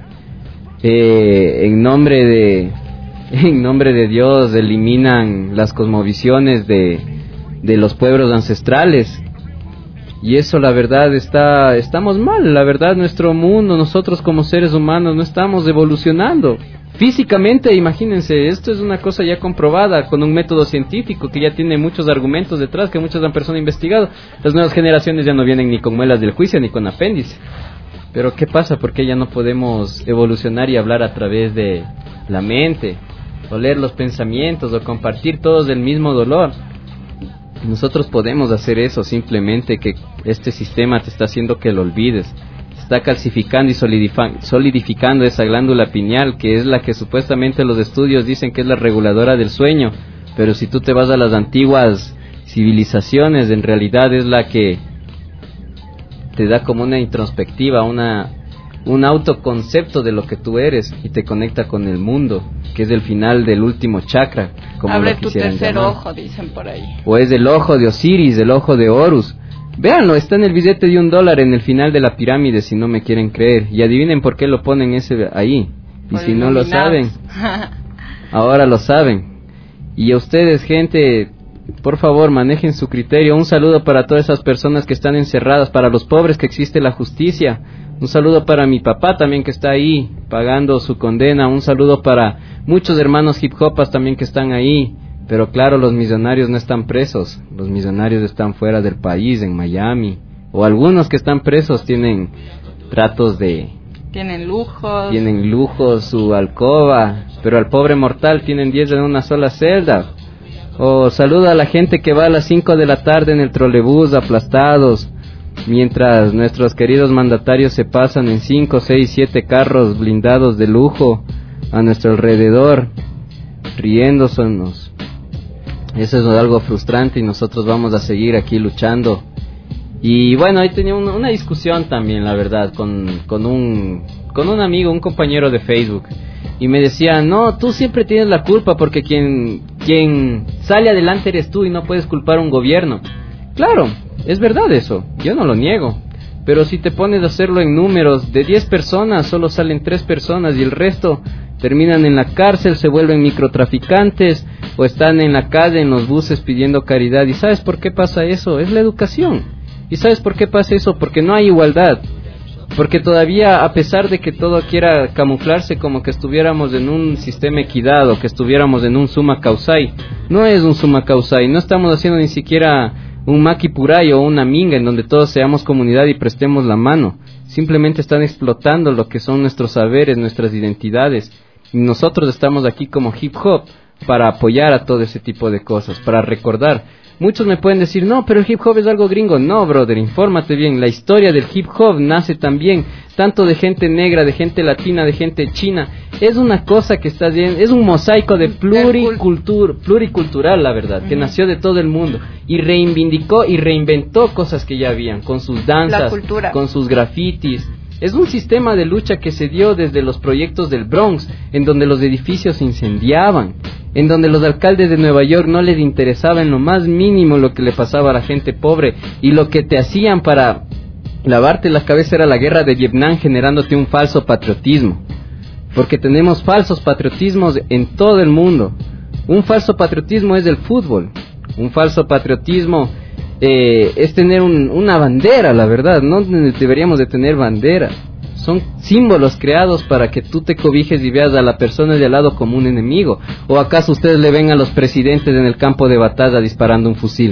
Speaker 3: Eh, en nombre de en nombre de Dios eliminan las cosmovisiones de, de los pueblos ancestrales, y eso la verdad está estamos mal. La verdad, nuestro mundo, nosotros como seres humanos no estamos evolucionando físicamente. Imagínense, esto es una cosa ya comprobada con un método científico que ya tiene muchos argumentos detrás, que muchas personas han investigado. Las nuevas generaciones ya no vienen ni con muelas del juicio ni con apéndice. Pero ¿qué pasa? ¿Por qué ya no podemos evolucionar y hablar a través de la mente, o leer los pensamientos, o compartir todos el mismo dolor? Nosotros podemos hacer eso, simplemente que este sistema te está haciendo que lo olvides. Te está calcificando y solidifa- solidificando esa glándula pineal, que es la que supuestamente los estudios dicen que es la reguladora del sueño. Pero si tú te vas a las antiguas civilizaciones, en realidad es la que te da como una introspectiva, una un autoconcepto de lo que tú eres, y te conecta con el mundo, que es el final del último chakra, como
Speaker 4: abre
Speaker 3: lo
Speaker 4: tu tercer
Speaker 3: llamar.
Speaker 4: ojo, dicen por ahí.
Speaker 3: O es el ojo de Osiris, el ojo de Horus. Véanlo, está en el billete de un dólar en el final de la pirámide, si no me quieren creer. Y adivinen por qué lo ponen ese ahí. Y
Speaker 4: Por
Speaker 3: si no lo
Speaker 4: iluminados.
Speaker 3: saben, ahora lo saben. Y a ustedes, gente, por favor, manejen su criterio. Un saludo para todas esas personas que están encerradas, para los pobres que existe la justicia. Un saludo para mi papá también, que está ahí pagando su condena. Un saludo para muchos hermanos hip hopas también que están ahí. Pero claro, los millonarios no están presos. Los millonarios están fuera del país, en Miami. O algunos que están presos tienen tratos de...
Speaker 4: Tienen lujos.
Speaker 3: Tienen lujos, su alcoba. Pero al pobre mortal tienen diez en una sola celda. O saluda a la gente que va a las cinco de la tarde en el trolebús aplastados, mientras nuestros queridos mandatarios se pasan en cinco, seis, siete carros blindados de lujo a nuestro alrededor, riéndonos. Eso es algo frustrante, y nosotros vamos a seguir aquí luchando. Y bueno, ahí tenía una, una discusión también, la verdad, con, con un con un amigo, un compañero de Facebook, y me decía: no, tú siempre tienes la culpa, porque quien quien sale adelante eres tú, y no puedes culpar a un gobierno. Claro, es verdad eso, yo no lo niego, pero si te pones a hacerlo en números, de diez personas solo salen tres personas, y el resto terminan en la cárcel, se vuelven microtraficantes, o están en la calle, en los buses pidiendo caridad. ¿Y sabes por qué pasa eso? Es la educación. ¿Y sabes por qué pasa eso? Porque no hay igualdad. Porque todavía, a pesar de que todo quiera camuflarse como que estuviéramos en un sistema equidad, que estuviéramos en un summa causai, no es un summa causai. No estamos haciendo ni siquiera un maquipuray o una minga en donde todos seamos comunidad y prestemos la mano. Simplemente están explotando lo que son nuestros saberes, nuestras identidades. Y nosotros estamos aquí como hip hop para apoyar a todo ese tipo de cosas, para recordar. Muchos me pueden decir: no, pero el hip hop es algo gringo. No, brother, infórmate bien. La historia del hip hop nace también tanto de gente negra, de gente latina, de gente china. Es una cosa que está bien, es un mosaico de pluricultur, pluricultural, la verdad, que nació de todo el mundo y reivindicó y reinventó cosas que ya habían, con sus danzas, con sus grafitis. Es un sistema de lucha que se dio desde los proyectos del Bronx, en donde los edificios se incendiaban, en donde los alcaldes de Nueva York no les interesaba en lo más mínimo lo que le pasaba a la gente pobre, y lo que te hacían para lavarte la cabeza era la guerra de Vietnam, generándote un falso patriotismo, porque tenemos falsos patriotismos en todo el mundo. Un falso patriotismo es el fútbol, un falso patriotismo eh, es tener un, una bandera, la verdad. No deberíamos de tener bandera, Son símbolos creados para que tú te cobijes y veas a la persona de al lado como un enemigo. ¿O acaso ustedes le ven a los presidentes en el campo de batalla disparando un fusil?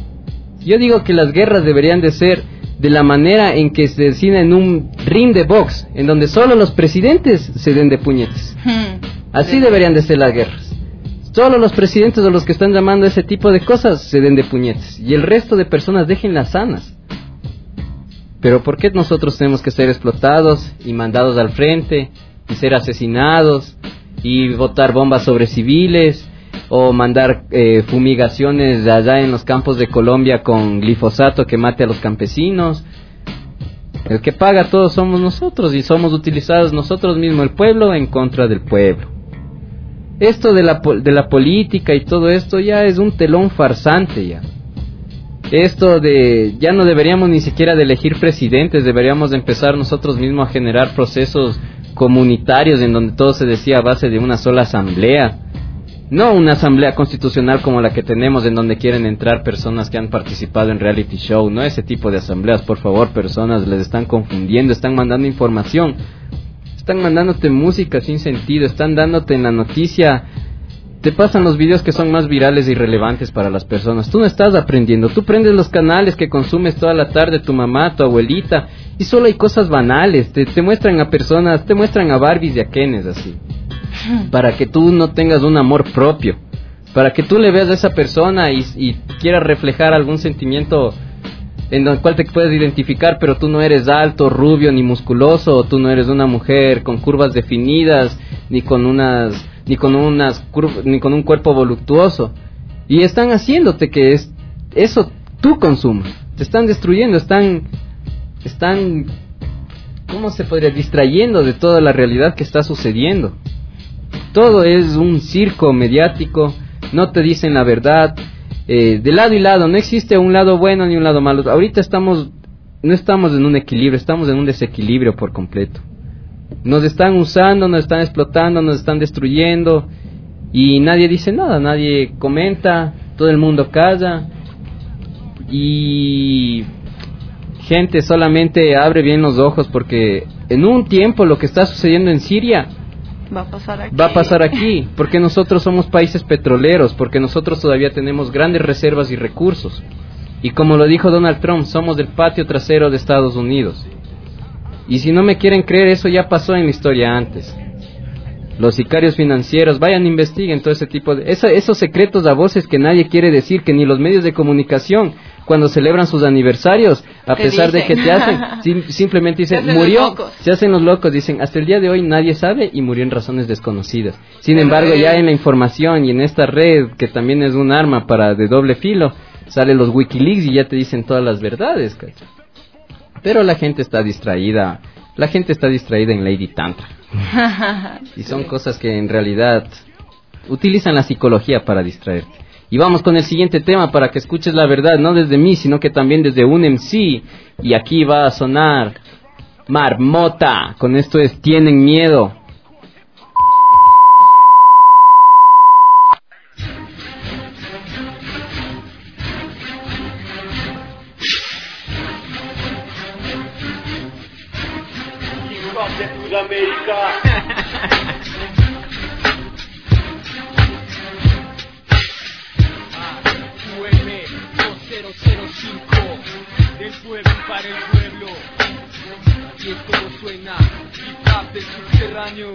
Speaker 3: Yo digo que las guerras deberían de ser de la manera en que se decide en un ring de box, en donde solo los presidentes se den de puñetes. Así deberían de ser las guerras. Solo los presidentes o los que están llamando a ese tipo de cosas se den de puñetes. Y el resto de personas déjenlas sanas. Pero ¿por qué nosotros tenemos que ser explotados y mandados al frente y ser asesinados y botar bombas sobre civiles o mandar eh, fumigaciones allá en los campos de Colombia con glifosato que mate a los campesinos? El que paga todo somos nosotros y somos utilizados nosotros mismos, el pueblo en contra del pueblo. Esto de la, de la política y todo esto ya es un telón farsante ya. Esto de, ya no deberíamos ni siquiera de elegir presidentes, deberíamos de empezar nosotros mismos a generar procesos comunitarios en donde todo se decía a base de una sola asamblea. No una asamblea constitucional como la que tenemos en donde quieren entrar personas que han participado en reality show, no ese tipo de asambleas, por favor, personas, les están confundiendo, están mandando información, están mandándote música sin sentido, están dándote en la noticia. Te pasan los videos que son más virales e irrelevantes para las personas. Tú no estás aprendiendo. Tú prendes los canales que consumes toda la tarde, tu mamá, tu abuelita, y solo hay cosas banales. Te, te muestran a personas, te muestran a Barbies y a Kenes así. Para que tú no tengas un amor propio. Para que tú le veas a esa persona y, y quieras reflejar algún sentimiento en el cual te puedes identificar, pero tú no eres alto, rubio, ni musculoso, o tú no eres una mujer con curvas definidas, ni con unas... ni con unas curv- ni con un cuerpo voluptuoso, y están haciéndote que es eso tú consumas, te están destruyendo, están están ¿cómo se podría? Distrayendo de toda la realidad que está sucediendo. Todo es un circo mediático, no te dicen la verdad, eh, de lado y lado, no existe un lado bueno ni un lado malo. Ahorita estamos no estamos en un equilibrio, estamos en un desequilibrio por completo. Nos están usando, nos están explotando, nos están destruyendo y nadie dice nada, nadie comenta, todo el mundo calla y gente solamente abre bien los ojos porque en un tiempo lo que está sucediendo en Siria
Speaker 4: va a pasar aquí,
Speaker 3: va a pasar aquí porque nosotros somos países petroleros, porque nosotros todavía tenemos grandes reservas y recursos y como lo dijo Donald Trump, somos del patio trasero de Estados Unidos. Y si no me quieren creer, eso ya pasó en la historia antes. Los sicarios financieros, vayan, investiguen todo ese tipo de... Eso, esos secretos a voces que nadie quiere decir, que ni los medios de comunicación, cuando celebran sus aniversarios, a
Speaker 4: te
Speaker 3: pesar
Speaker 4: dicen.
Speaker 3: de que te hacen, sim, simplemente dicen,
Speaker 4: Se hacen
Speaker 3: murió,
Speaker 4: los locos.
Speaker 3: se hacen los locos, dicen, hasta el día de hoy nadie sabe y murió en razones desconocidas. Sin embargo, ya en la información y en esta red, que también es un arma para de doble filo, salen los Wikileaks y ya te dicen todas las verdades, ¿cachai? Pero la gente está distraída, la gente está distraída en Lady Tantra. Y son cosas que en realidad utilizan la psicología para distraerte. Y vamos con el siguiente tema para que escuches la verdad, no desde mí, sino que también desde un M C. Y aquí va a sonar Marmota, con esto es Tienen Miedo.
Speaker 7: de Sudamérica. U M dos cero cero cinco, del pueblo para el pueblo. Aquí es como suena, hip hop del subterráneo.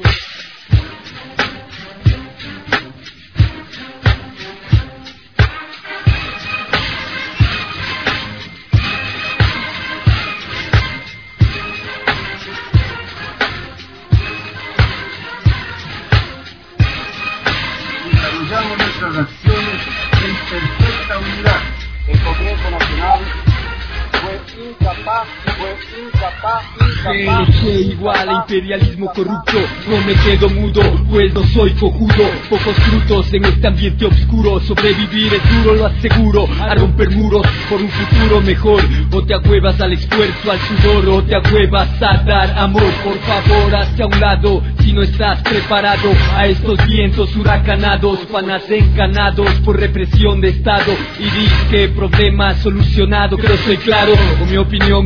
Speaker 8: Desarrollamos nuestras acciones en perfecta unidad. El Congreso Nacional fue incapaz, fue incapaz, incapaz.
Speaker 7: C N G igual a imperialismo corrupto. No me quedo mudo, pues no soy cojudo. Pocos frutos en este ambiente oscuro. Sobrevivir es duro, lo aseguro. A romper muros por un futuro mejor. O te ahuevas al esfuerzo, al sudor, o te ahuevas a dar amor. Por favor, hacia un lado, si no estás preparado a estos vientos huracanados. Panas encanados por represión de Estado. Y dices que problema solucionado, pero soy claro, con mi opinión, mucho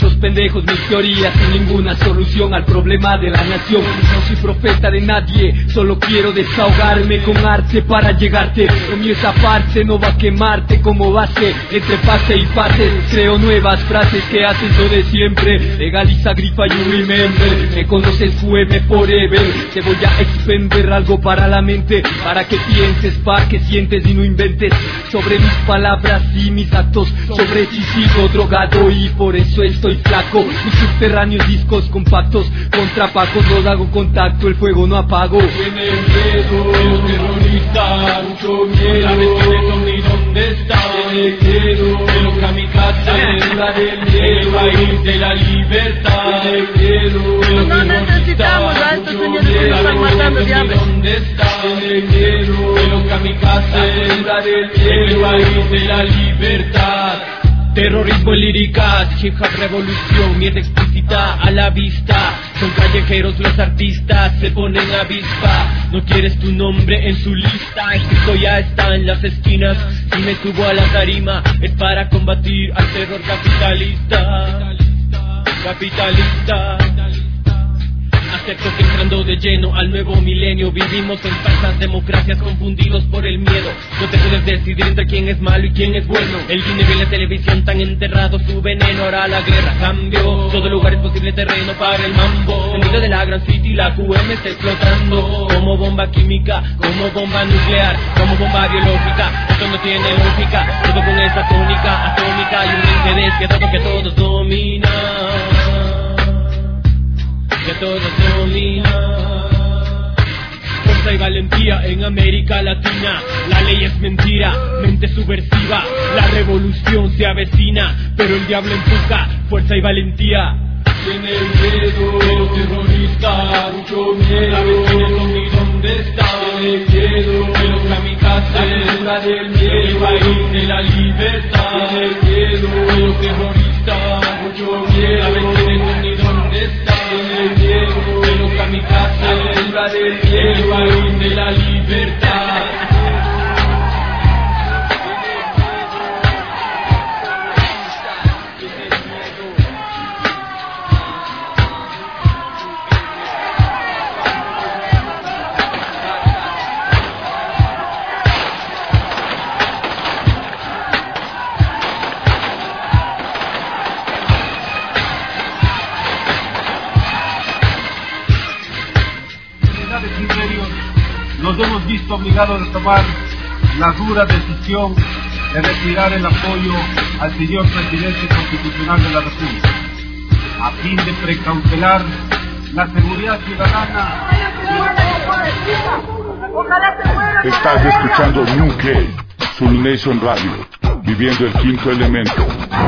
Speaker 7: muchos pendejos, mis teorías sin ninguna solución al problema de la nación. No soy profeta de nadie, solo quiero desahogarme con arte para llegarte. Lo mío es aparte, no va a quemarte como base. Entre pase y pase creo nuevas frases que hacen lo de siempre. Legaliza, grifa, you remember. Me conoces, fueme forever. Te voy a expender algo para la mente, para que pienses, para que sientes y no inventes sobre mis palabras y mis actos, sobre si sigo drogado y por eso estoy flaco. Mis subterráneos discos compactos, contra pacos los hago contacto, el fuego no apago.
Speaker 9: Tiene miedo, los terroristas, mucho miedo. La vez que me tomé, ¿dónde está? Tiene miedo, de los kamikazes, la del miedo, el país de la libertad. Tiene miedo, de los
Speaker 10: no necesitamos a estos señores que nos están matando de hambre.
Speaker 9: ¿Dónde está? Tiene miedo, de los kamikazes, la del miedo, el país de la libertad.
Speaker 7: Terrorismo en líricas, hip hop revolución, mierda explícita a la vista. Son callejeros los artistas, se ponen avispa. No quieres tu nombre en su lista, escrito ya está en las esquinas. Si me subo a la tarima es para combatir al terror capitalista. Capitalista. Acepto que entrando de lleno al nuevo milenio vivimos en falsas democracias confundidos por el miedo. No te puedes decidir entre quién es malo y quién es bueno. El guineo y la televisión tan enterrado su veneno. Ahora la guerra cambió, todo lugar es posible terreno para el mambo. En medio de la Grand City la Q M está explotando como bomba química, como bomba nuclear, como bomba biológica. Esto no tiene lógica, todo con esa tónica atómica y un interés que todo que todos dominan. Que todos dominan. Fuerza y valentía en América Latina. La ley es mentira, mente subversiva. La revolución se avecina, pero el diablo empuja. Fuerza y valentía.
Speaker 9: Tiene miedo de los terroristas, mucho miedo. La vez que me ¿dónde está? Tiene miedo de los kamikazes, la del miedo, el país de la libertad. Tiene miedo de los terroristas, mucho miedo. La vez que me ¿dónde está? Tiene miedo de los kamikazes, la del miedo, el país de la libertad.
Speaker 8: Nos hemos visto obligados a tomar la dura decisión de retirar el apoyo al señor presidente constitucional de la República, a fin de precautelar la seguridad ciudadana.
Speaker 1: Estás escuchando New K, Zulu Nation Radio, viviendo el quinto elemento.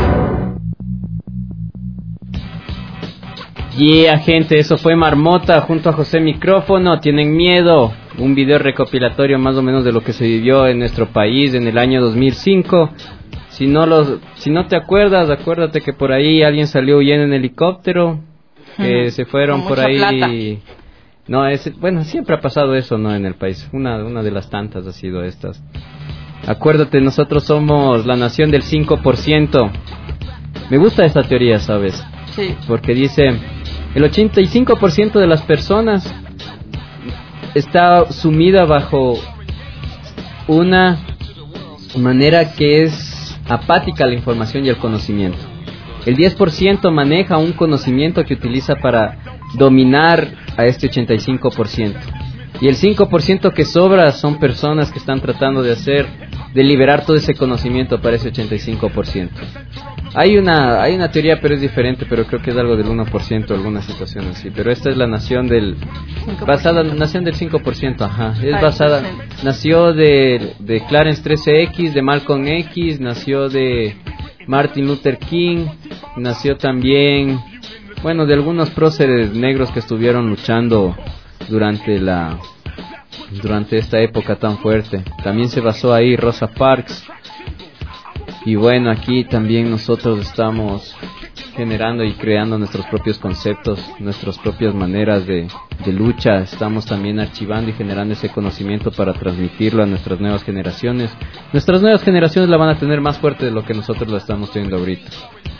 Speaker 3: Yeah, gente, eso fue Marmota junto a José Micrófono. Tienen miedo. Un video recopilatorio más o menos de lo que se vivió en nuestro país en el año dos mil cinco. Si no los, si no te acuerdas, acuérdate que por ahí alguien salió huyendo en helicóptero, que se fueron
Speaker 4: Con
Speaker 3: por
Speaker 4: mucha
Speaker 3: ahí.
Speaker 4: plata.
Speaker 3: No, es, bueno, siempre ha pasado eso, ¿no? En el país. Una, una de las tantas ha sido estas. Acuérdate, nosotros somos la nación del cinco por ciento. Me gusta esta teoría, ¿sabes?
Speaker 4: Sí.
Speaker 3: Porque dice, el ochenta y cinco por ciento de las personas está sumida bajo una manera que es apática a la información y el conocimiento. El diez por ciento maneja un conocimiento que utiliza para dominar a este ochenta y cinco por ciento. Y el cinco por ciento que sobra son personas que están tratando de hacer, de liberar todo ese conocimiento para ese ochenta y cinco por ciento. Hay una, hay una teoría, pero es diferente, pero creo que es algo del uno por ciento, alguna situación así. Pero esta es la nación del, basada, nación del cinco por ciento, ajá. Es basada, nació de, de Clarence trece equis, de Malcolm X, nació de Martin Luther King, nació también, bueno, de algunos próceres negros que estuvieron luchando durante la, durante esta época tan fuerte. También se basó ahí Rosa Parks. Y bueno, aquí también nosotros estamos generando y creando nuestros propios conceptos, nuestras propias maneras de, de lucha. Estamos también archivando y generando ese conocimiento para transmitirlo a nuestras nuevas generaciones. Nuestras nuevas generaciones la van a tener más fuerte de lo que nosotros la estamos teniendo ahorita.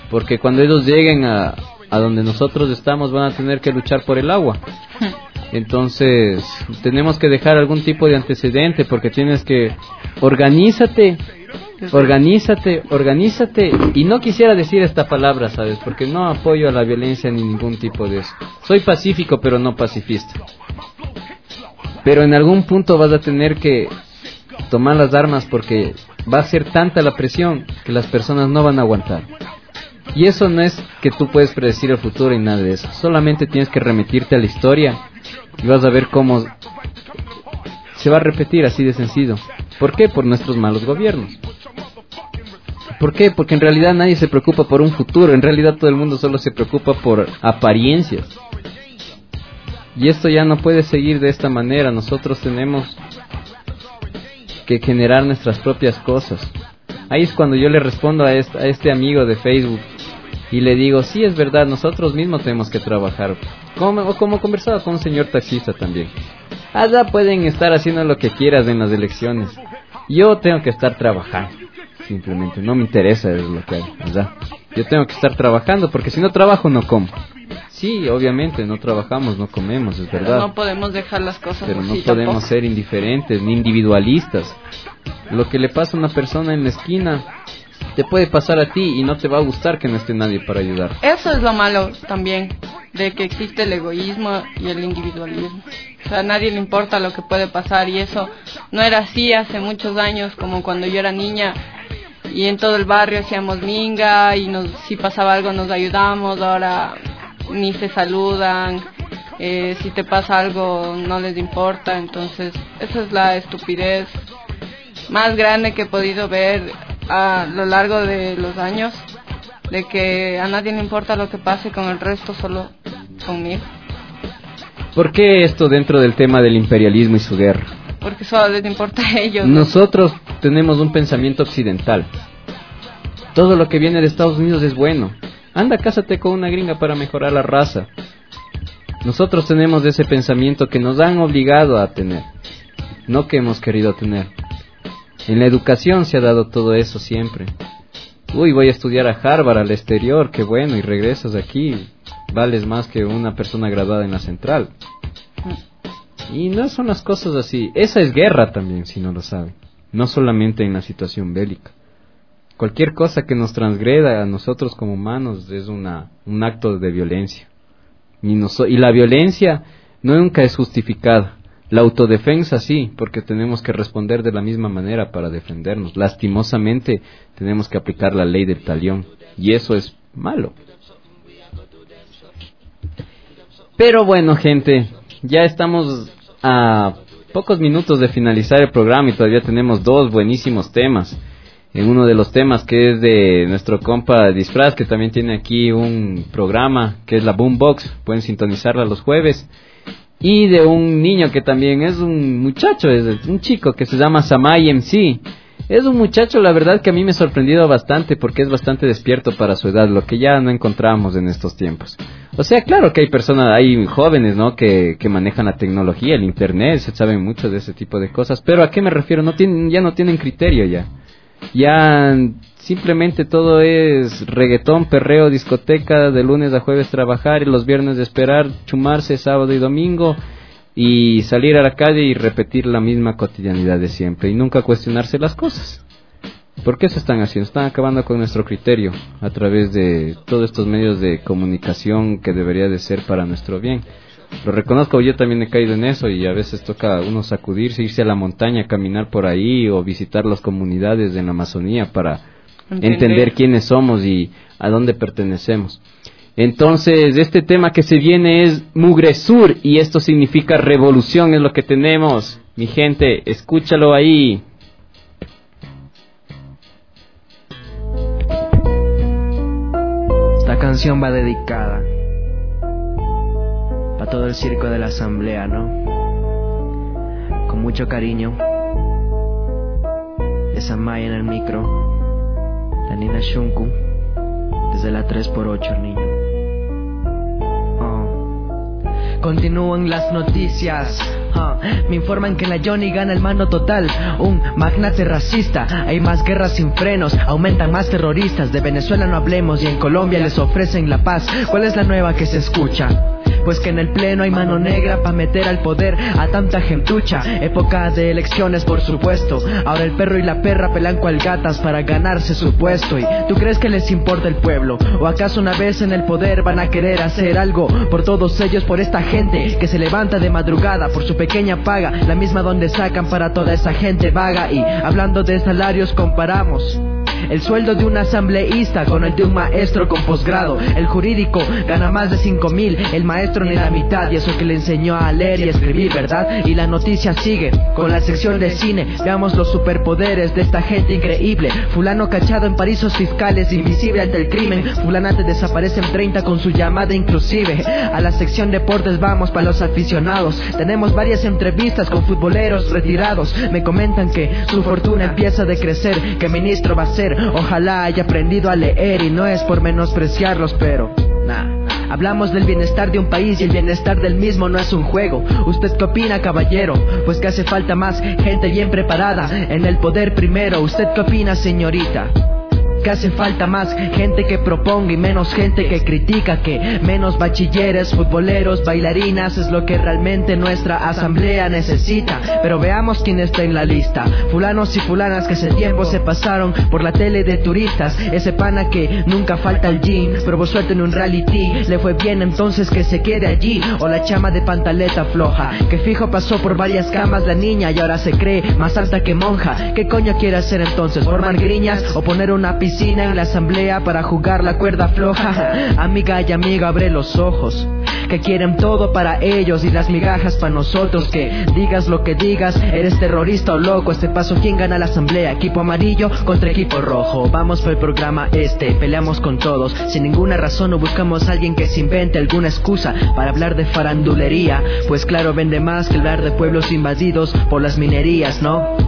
Speaker 3: porque cuando ellos lleguen a, a donde nosotros estamos van a tener que luchar por el agua. Entonces tenemos que dejar algún tipo de antecedente, porque tienes que organízate, organízate, organízate. Y no quisiera decir esta palabra, ¿sabes? Porque no apoyo a la violencia ni ningún tipo de eso. Soy pacífico, pero no pacifista. Pero en algún punto vas a tener que tomar las armas, porque va a ser tanta la presión que las personas no van a aguantar. Y eso no es que tú puedes predecir el futuro y nada de eso. Solamente tienes que remitirte a la historia y vas a ver cómo se va a repetir, así de sencillo. ¿Por qué? Por nuestros malos gobiernos. ¿Por qué? Porque en realidad nadie se preocupa por un futuro. En realidad todo el mundo solo se preocupa por apariencias. Y esto ya no puede seguir de esta manera. Nosotros tenemos que generar nuestras propias cosas. Ahí es cuando yo le respondo a este, a este amigo de Facebook y le digo, sí, es verdad, nosotros mismos tenemos que trabajar. Como, o como conversaba con un señor taxista también. Allá pueden estar haciendo lo que quieras en las elecciones. Yo tengo que estar trabajando. Simplemente, no me interesa es lo que hay allá. Yo tengo que estar trabajando, porque si no trabajo no como. Sí, obviamente, no trabajamos, no comemos, es verdad.
Speaker 4: Pero no podemos dejar las cosas
Speaker 3: Pero no
Speaker 4: así
Speaker 3: podemos
Speaker 4: tampoco.
Speaker 3: ser indiferentes, ni individualistas. Lo que le pasa a una persona en la esquina, te puede pasar a ti y no te va a gustar que no esté nadie para ayudar.
Speaker 4: Eso es lo malo también, de que existe el egoísmo y el individualismo. O sea, a nadie le importa lo que puede pasar, y eso no era así hace muchos años, como cuando yo era niña. Y en todo el barrio hacíamos minga y nos, si pasaba algo nos ayudamos. Ahora ni se saludan, eh, si te pasa algo no les importa. Entonces esa es la estupidez más grande que he podido ver a lo largo de los años, de que a nadie le importa lo que pase con el resto, solo conmigo.
Speaker 3: ¿Por qué esto dentro del tema del imperialismo y su guerra?
Speaker 4: Porque solo les importa a ellos.
Speaker 3: Nosotros tenemos un pensamiento occidental. Todo lo que viene de Estados Unidos es bueno. Anda, cásate con una gringa para mejorar la raza. Nosotros tenemos ese pensamiento que nos han obligado a tener, no que hemos querido tener. En la educación se ha dado todo eso siempre. Uy, voy a estudiar a Harvard, al exterior, qué bueno, y regresas aquí, vales más que una persona graduada en la central. Y no son las cosas así. Esa es guerra también, si no lo saben. No solamente en la situación bélica. Cualquier cosa que nos transgreda a nosotros como humanos es una, un acto de violencia. Y, nos, y la violencia no nunca es justificada. La autodefensa sí, porque tenemos que responder de la misma manera para defendernos. Lastimosamente tenemos que aplicar la ley del talión, y eso es malo. Pero bueno, gente, ya estamos a pocos minutos de finalizar el programa y todavía tenemos dos buenísimos temas. En uno de los temas que es de nuestro compa Disfraz, que también tiene aquí un programa que es la Boombox, pueden sintonizarla los jueves. Y de un niño que también es un muchacho, es un chico que se llama Samay M C. Es un muchacho, la verdad, que a mí me ha sorprendido bastante, porque es bastante despierto para su edad, lo que ya no encontramos en estos tiempos. O sea, claro que hay personas, hay jóvenes, ¿no?, que, que manejan la tecnología, el internet, se saben mucho de ese tipo de cosas, pero ¿a qué me refiero? No tienen, ya no tienen criterio ya. Ya simplemente todo es reggaetón, perreo, discoteca, de lunes a jueves trabajar y los viernes esperar, chumarse sábado y domingo y salir a la calle y repetir la misma cotidianidad de siempre y nunca cuestionarse las cosas. ¿Por qué se están haciendo? Están acabando con nuestro criterio a través de todos estos medios de comunicación que debería de ser para nuestro bien. Lo reconozco, yo también he caído en eso y a veces toca a uno sacudirse, irse a la montaña, caminar por ahí o visitar las comunidades en la Amazonía para entender, entender quiénes somos y a dónde pertenecemos. Entonces, este tema que se viene es Mugre Sur y esto significa revolución, es lo que tenemos. Mi gente, escúchalo ahí.
Speaker 11: Esta canción va dedicada a todo el circo de la asamblea, ¿no? Con mucho cariño. Esa Maya en el micro, la Nina Shunku, desde la tres por ocho, el niño. Oh. Continúan las noticias, uh, me informan que en la Johnny gana el mando total, un magnate racista. Hay más guerras sin frenos, aumentan más terroristas. De Venezuela no hablemos y en Colombia les ofrecen la paz. ¿Cuál es la nueva que se escucha? Pues que en el pleno hay mano negra pa' meter al poder a tanta gentucha. Época de elecciones, por supuesto. Ahora el perro y la perra pelan cual gatas para ganarse su puesto. ¿Y tú crees que les importa el pueblo? ¿O acaso una vez en el poder van a querer hacer algo por todos ellos, por esta gente que se levanta de madrugada por su pequeña paga, la misma donde sacan para toda esa gente vaga? Y hablando de salarios comparamos el sueldo de un asambleísta con el de un maestro con posgrado. El jurídico gana más de cinco mil, el maestro ni la mitad, y eso que le enseñó a leer y escribir, ¿verdad? Y la noticia sigue con la sección de cine. Veamos los superpoderes de esta gente increíble. Fulano cachado en paraísos fiscales, invisible ante el crimen. Fulana te desaparece en treinta con su llamada inclusive. A la sección deportes vamos para los aficionados. Tenemos varias entrevistas con futboleros retirados. Me comentan que su fortuna empieza a decrecer, que ministro va a ser. Ojalá haya aprendido a leer, y no es por menospreciarlos, pero nah. Hablamos del bienestar de un país y el bienestar del mismo no es un juego. ¿Usted qué opina, caballero? Pues que hace falta más gente bien preparada en el poder primero. ¿Usted qué opina, señorita? Que hace falta más gente que proponga y menos gente que critica, que menos bachilleres, futboleros, bailarinas es lo que realmente nuestra asamblea necesita. Pero veamos quién está en la lista. Fulanos y fulanas que ese tiempo se pasaron por la tele de turistas. Ese pana que nunca falta al gym, probó suerte en un reality, le fue bien, entonces que se quede allí. O la chama de pantaleta floja, que fijo pasó por varias camas la niña y ahora se cree más alta que monja. ¿Qué coño quiere hacer entonces? ¿Formar griñas o poner una piscina en la asamblea para jugar la cuerda floja? Amiga y amigo, abre los ojos, que quieren todo para ellos y las migajas para nosotros. Que digas lo que digas, eres terrorista o loco. Este paso, ¿quién gana la asamblea? Equipo amarillo contra equipo rojo. Vamos por el programa este, peleamos con todos sin ninguna razón, o buscamos a alguien que se invente alguna excusa para hablar de farandulería. Pues claro, vende más que hablar de pueblos invadidos por las minerías, ¿no?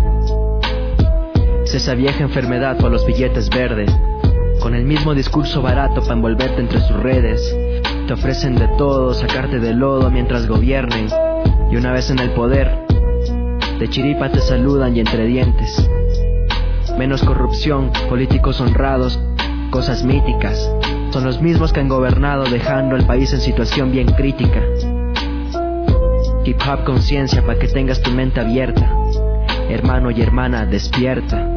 Speaker 11: Es esa vieja enfermedad por los billetes verdes, con el mismo discurso barato para envolverte entre sus redes. Te ofrecen de todo, sacarte del lodo mientras gobiernen, y una vez en el poder, de chiripa te saludan y entre dientes. Menos corrupción, políticos honrados, cosas míticas. Son los mismos que han gobernado dejando el país en situación bien crítica. Hip hop conciencia para que tengas tu mente abierta. Hermano y hermana, despierta.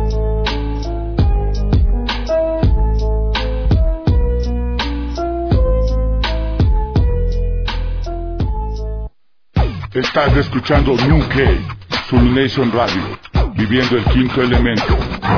Speaker 1: Estás escuchando New K, Zulu Nation Radio, viviendo el quinto elemento.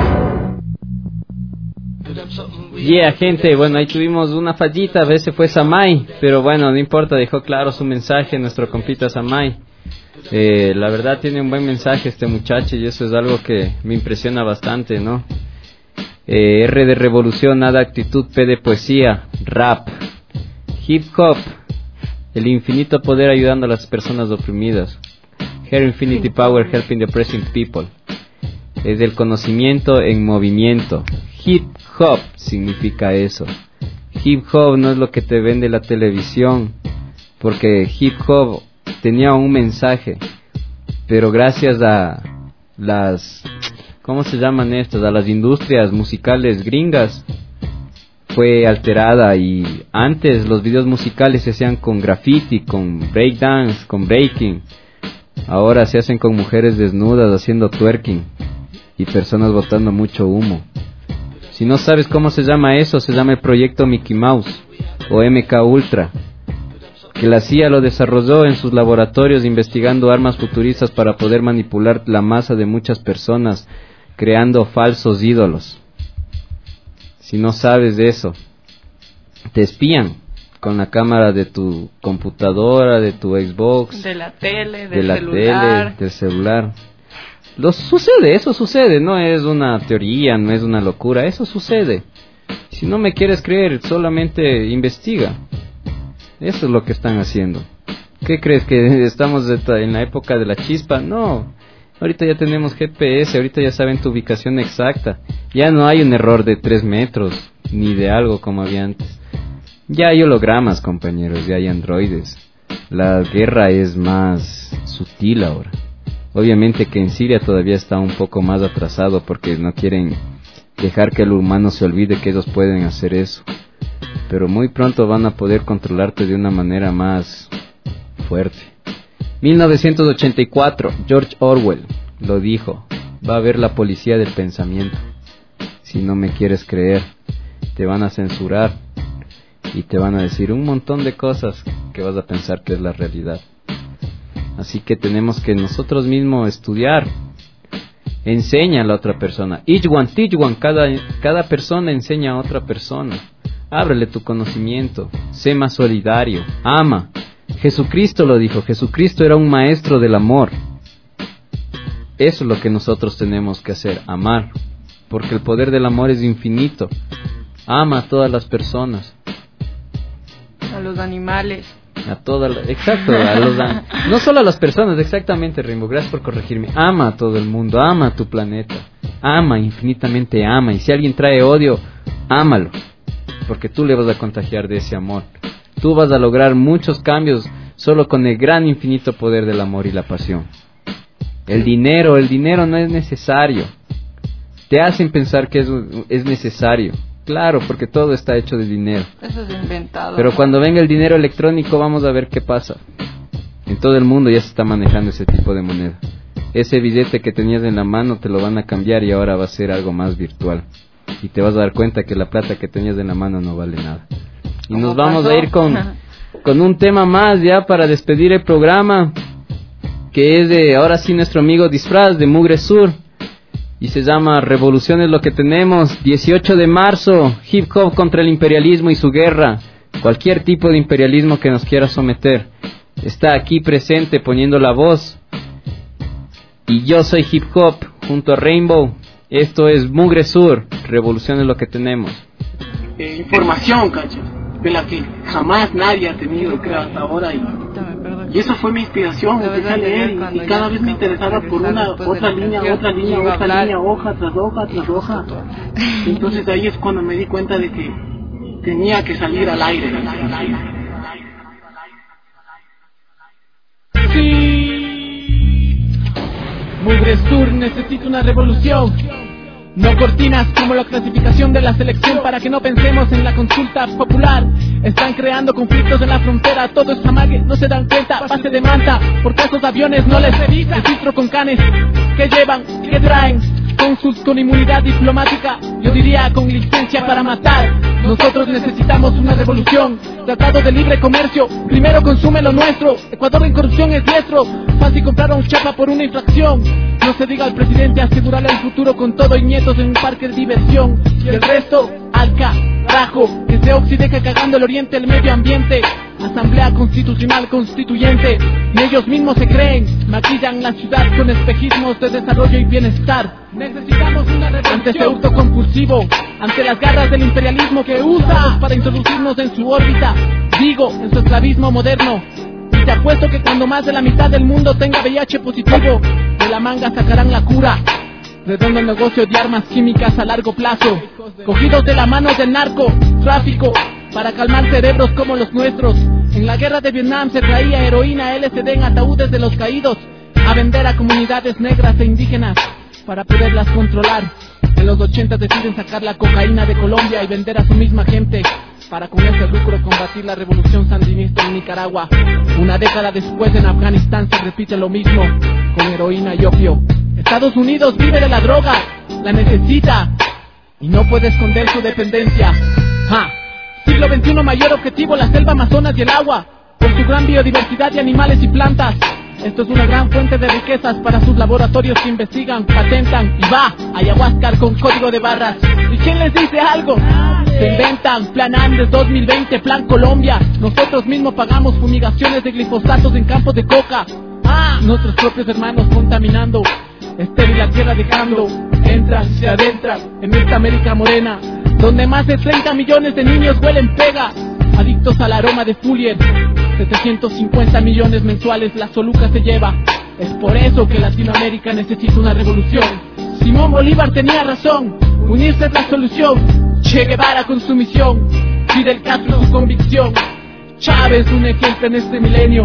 Speaker 3: Yeah, gente, bueno, ahí tuvimos una fallita, a veces fue Samay, pero bueno, no importa, dejó claro su mensaje nuestro compita Samay. Eh, la verdad tiene un buen mensaje este muchacho y eso es algo que me impresiona bastante, ¿no? Eh, R de revolución, A de actitud, P de poesía, rap, hip hop, el infinito poder ayudando a las personas oprimidas. Her Infinity Power Helping the Oppressing People. Es el conocimiento en movimiento. Hip hop significa eso. Hip hop no es lo que te vende la televisión, porque hip hop tenía un mensaje, pero gracias a las, ¿cómo se llaman estas? A las industrias musicales gringas fue alterada, y antes los videos musicales se hacían con graffiti, con breakdance, con breaking. Ahora se hacen con mujeres desnudas haciendo twerking y personas botando mucho humo. Si no sabes cómo se llama eso, se llama el proyecto Mickey Mouse o M K Ultra, que la C I A lo desarrolló en sus laboratorios investigando armas futuristas para poder manipular la masa de muchas personas, creando falsos ídolos. Si no sabes de eso, te espían con la cámara de tu computadora, de tu Xbox,
Speaker 4: de la tele, del
Speaker 3: de la
Speaker 4: celular.
Speaker 3: tele, del celular. Lo sucede, eso sucede, no es una teoría, no es una locura, eso sucede. Si no me quieres creer, solamente investiga. Eso es lo que están haciendo. ¿Qué crees, que estamos en la época de la chispa? No, ahorita ya tenemos G P S, ahorita ya saben tu ubicación exacta. Ya no hay un error de tres metros, ni de algo como había antes. Ya hay hologramas, compañeros, ya hay androides. La guerra es más sutil ahora. Obviamente que en Siria todavía está un poco más atrasado porque no quieren dejar que el humano se olvide que ellos pueden hacer eso. Pero muy pronto van a poder controlarte de una manera más fuerte. mil novecientos ochenta y cuatro, George Orwell lo dijo: va a haber la policía del pensamiento. Si no me quieres creer, te van a censurar y te van a decir un montón de cosas que vas a pensar que es la realidad. Así que tenemos que nosotros mismos estudiar. Enseña a la otra persona. Each one, teach one. Cada, cada persona enseña a otra persona. Ábrele tu conocimiento. Sé más solidario. Ama. Jesucristo lo dijo. Jesucristo era un maestro del amor. Eso es lo que nosotros tenemos que hacer. Amar. Porque el poder del amor es infinito. Ama a todas las personas.
Speaker 4: A los animales.
Speaker 3: A todas, exacto, a los, no solo a las personas, exactamente, Rainbow, gracias por corregirme. Ama a todo el mundo, ama a tu planeta, ama, infinitamente ama. Y si alguien trae odio, ámalo, porque tú le vas a contagiar de ese amor. Tú vas a lograr muchos cambios solo con el gran infinito poder del amor y la pasión. El dinero, el dinero no es necesario. Te hacen pensar que es, es necesario. Claro, porque todo está hecho de dinero.
Speaker 4: Eso es inventado.
Speaker 3: Pero cuando venga el dinero electrónico, vamos a ver qué pasa. En todo el mundo ya se está manejando ese tipo de moneda. Ese billete que tenías en la mano te lo van a cambiar y ahora va a ser algo más virtual. Y te vas a dar cuenta que la plata que tenías en la mano no vale nada. Y nos vamos
Speaker 4: pasó?
Speaker 3: a ir con, con un tema más ya para despedir el programa, que es de, ahora sí, nuestro amigo Disfraz de Mugre Sur. Y se llama Revolución es lo que tenemos. Dieciocho de marzo, hip hop contra el imperialismo y su guerra. Cualquier tipo de imperialismo que nos quiera someter está aquí presente poniendo la voz. Y yo soy hip hop junto a Rainbow. Esto es Mugre Sur. Revolución es lo que tenemos.
Speaker 12: Eh, información, cacho, de la que jamás nadie ha tenido, creo, hasta ahora. Y, y eso fue mi inspiración. Empecé a leer y, y cada vez me interesaba por una otra línea, otra línea, otra línea, hoja tras hoja tras hoja. Entonces ahí es cuando me di cuenta de que tenía que salir al aire.
Speaker 13: Sí, Mugre Sur necesita una revolución. No cortinas como la clasificación de la selección para que no pensemos en la consulta popular. Están creando conflictos en la frontera, todo es amague, no se dan cuenta, pase de manta, porque esos aviones no les revisa. El filtro con canes, que llevan, que traen, cónsuls con inmunidad diplomática, yo diría con licencia para matar. Nosotros necesitamos una revolución, tratado de libre comercio, primero consume lo nuestro. Ecuador en corrupción es diestro, fácil comprar a un chapa por una infracción. No se diga al presidente asegurarle el futuro con todo y nietos en un parque de diversión. Y el resto, al carajo, que se oxideja cagando el oriente, el medio ambiente. Asamblea Constitucional Constituyente, y ellos mismos se creen, maquillan la ciudad con espejismos de desarrollo y bienestar. Necesitamos una revolución ante ese hurto compulsivo, ante las garras del imperialismo que usa para introducirnos en su órbita, digo, en su esclavismo moderno. Y te apuesto que cuando más de la mitad del mundo tenga V I H positivo, de la manga sacarán la cura. Redondo el negocio de armas químicas a largo plazo, cogidos de la mano del narco, tráfico, para calmar cerebros como los nuestros. En la guerra de Vietnam se traía heroína L S D en ataúdes de los caídos, a vender a comunidades negras e indígenas, para poderlas controlar. En los ochenta deciden sacar la cocaína de Colombia y vender a su misma gente, para con ese lucro combatir la revolución sandinista en Nicaragua. Una década después en Afganistán se repite lo mismo, con heroína y opio. Estados Unidos vive de la droga, la necesita, y no puede esconder su dependencia. ¡Ja! Siglo veintiuno, mayor objetivo, la selva, Amazonas y el agua, por su gran biodiversidad de animales y plantas. Esto es una gran fuente de riquezas para sus laboratorios que investigan, patentan y va, ayahuasca con código de barras. ¿Y quién les dice algo? Se inventan, Plan Andes dos mil veinte, Plan Colombia. Nosotros mismos pagamos fumigaciones de glifosatos en campos de coca. Ah, nuestros propios hermanos contaminando, estéril la tierra dejando. Entran, se adentran en esta América morena, donde más de treinta millones de niños huelen pega, adictos al aroma de Fulier. setecientos cincuenta millones mensuales la Soluca se lleva. Es por eso que Latinoamérica necesita una revolución. Simón Bolívar tenía razón, unirse es la solución. Che Guevara con su misión, Fidel Castro su convicción. Chávez un ejemplo en este milenio.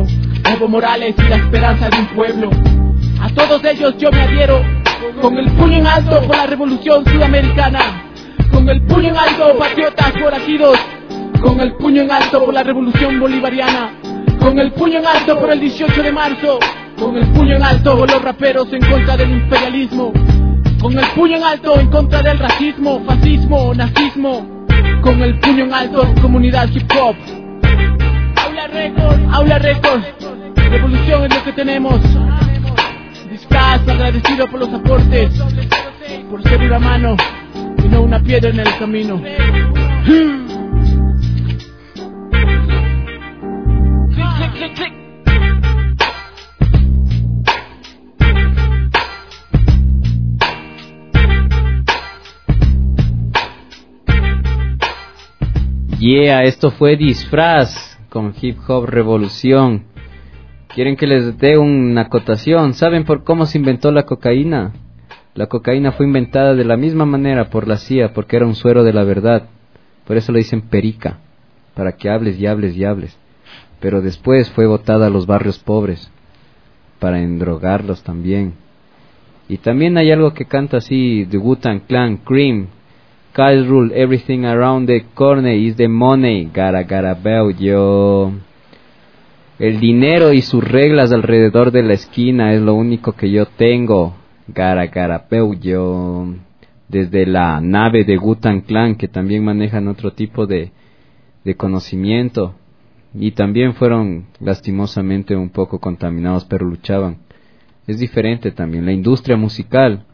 Speaker 13: Evo Morales y la esperanza de un pueblo. A todos ellos yo me adhiero, con el puño en alto por la revolución sudamericana, con el puño en alto patriotas forajidos, con el puño en alto por la revolución bolivariana, con el puño en alto por el dieciocho de marzo, con el puño en alto por los raperos en contra del imperialismo, con el puño en alto en contra del racismo, fascismo, nazismo, con el puño en alto comunidad hip hop. Aula Record, Aula Record, revolución es lo que tenemos. Discas, agradecido por los aportes, por ser una mano y no una piedra en el camino.
Speaker 3: Yeah, esto fue Disfraz con Hip Hop Revolución. ¿Quieren que les dé una acotación? ¿Saben por cómo se inventó la cocaína? La cocaína fue inventada de la misma manera por la C I A, porque era un suero de la verdad. Por eso le dicen perica, para que hables y hables y hables. Pero después fue botada a los barrios pobres, para endrogarlos también. Y también hay algo que canta así, de Wu-Tang Clan, Cream. Kyle rule everything around the corner is the money, gara gara bell yo. El dinero y sus reglas alrededor de la esquina es lo único que yo tengo. Gara gara bell yo. Desde la nave de Wu-Tang Clan, que también manejan otro tipo de, de conocimiento. Y también fueron lastimosamente un poco contaminados, pero luchaban. Es diferente también. La industria musical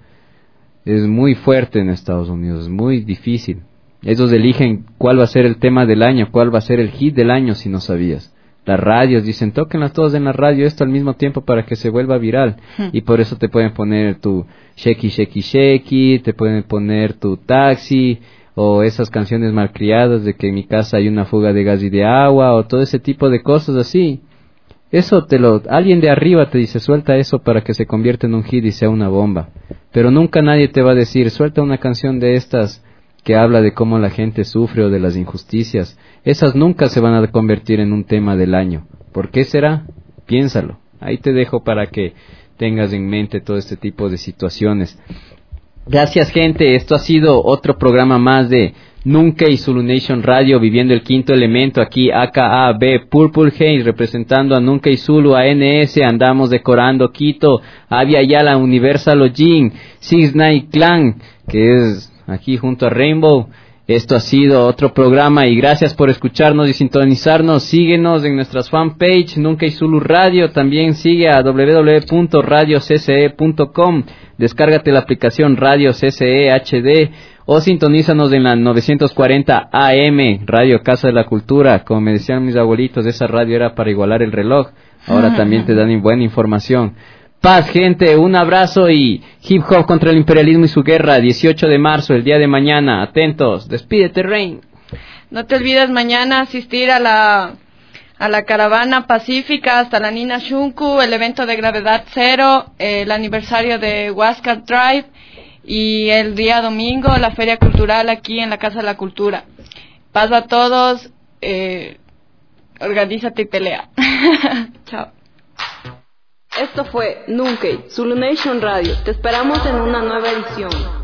Speaker 3: es muy fuerte en Estados Unidos, es muy difícil. Ellos eligen cuál va a ser el tema del año, cuál va a ser el hit del año, si no sabías. Las radios dicen, tóquenlas todas en la radio esto al mismo tiempo para que se vuelva viral. Hmm. Y por eso te pueden poner tu Sheki Sheki Sheki, te pueden poner tu Taxi, o esas canciones malcriadas de que en mi casa hay una fuga de gas y de agua, o todo ese tipo de cosas así. Eso te lo, alguien de arriba te dice, suelta eso para que se convierta en un hit y sea una bomba. Pero nunca nadie te va a decir, suelta una canción de estas que habla de cómo la gente sufre o de las injusticias. Esas nunca se van a convertir en un tema del año. ¿Por qué será? Piénsalo. Ahí te dejo para que tengas en mente todo este tipo de situaciones. Gracias, gente. Esto ha sido otro programa más de Nunca y Zulu Nation Radio, viviendo el quinto elemento aquí, A K A B Purple Haze, representando a Nunca y Zulu, A N S, andamos decorando Quito, Avia Yala, Universal Ojin, Six Nine Clan, que es aquí junto a Rainbow. Esto ha sido otro programa y gracias por escucharnos y sintonizarnos. Síguenos en nuestras fanpage Nunca y Zulu Radio. También sigue a w w w punto radio c c e punto com. Descárgate la aplicación Radio C C E H D o sintonízanos en la novecientos cuarenta A M, Radio Casa de la Cultura. Como me decían mis abuelitos, esa radio era para igualar el reloj. Ahora también te dan buena información. Paz, gente, un abrazo y hip hop contra el imperialismo y su guerra, dieciocho de marzo, el día de mañana. Atentos, despídete, Rain.
Speaker 4: No te olvides mañana asistir a la a la caravana pacífica hasta la Nina Shunku, el evento de gravedad cero, eh, el aniversario de Huáscar Drive y el día domingo la feria cultural aquí en la Casa de la Cultura. Paz a todos, eh, organízate y pelea. Chao.
Speaker 14: Esto fue Nunca, Zulu Nation Radio. Te esperamos en una nueva edición.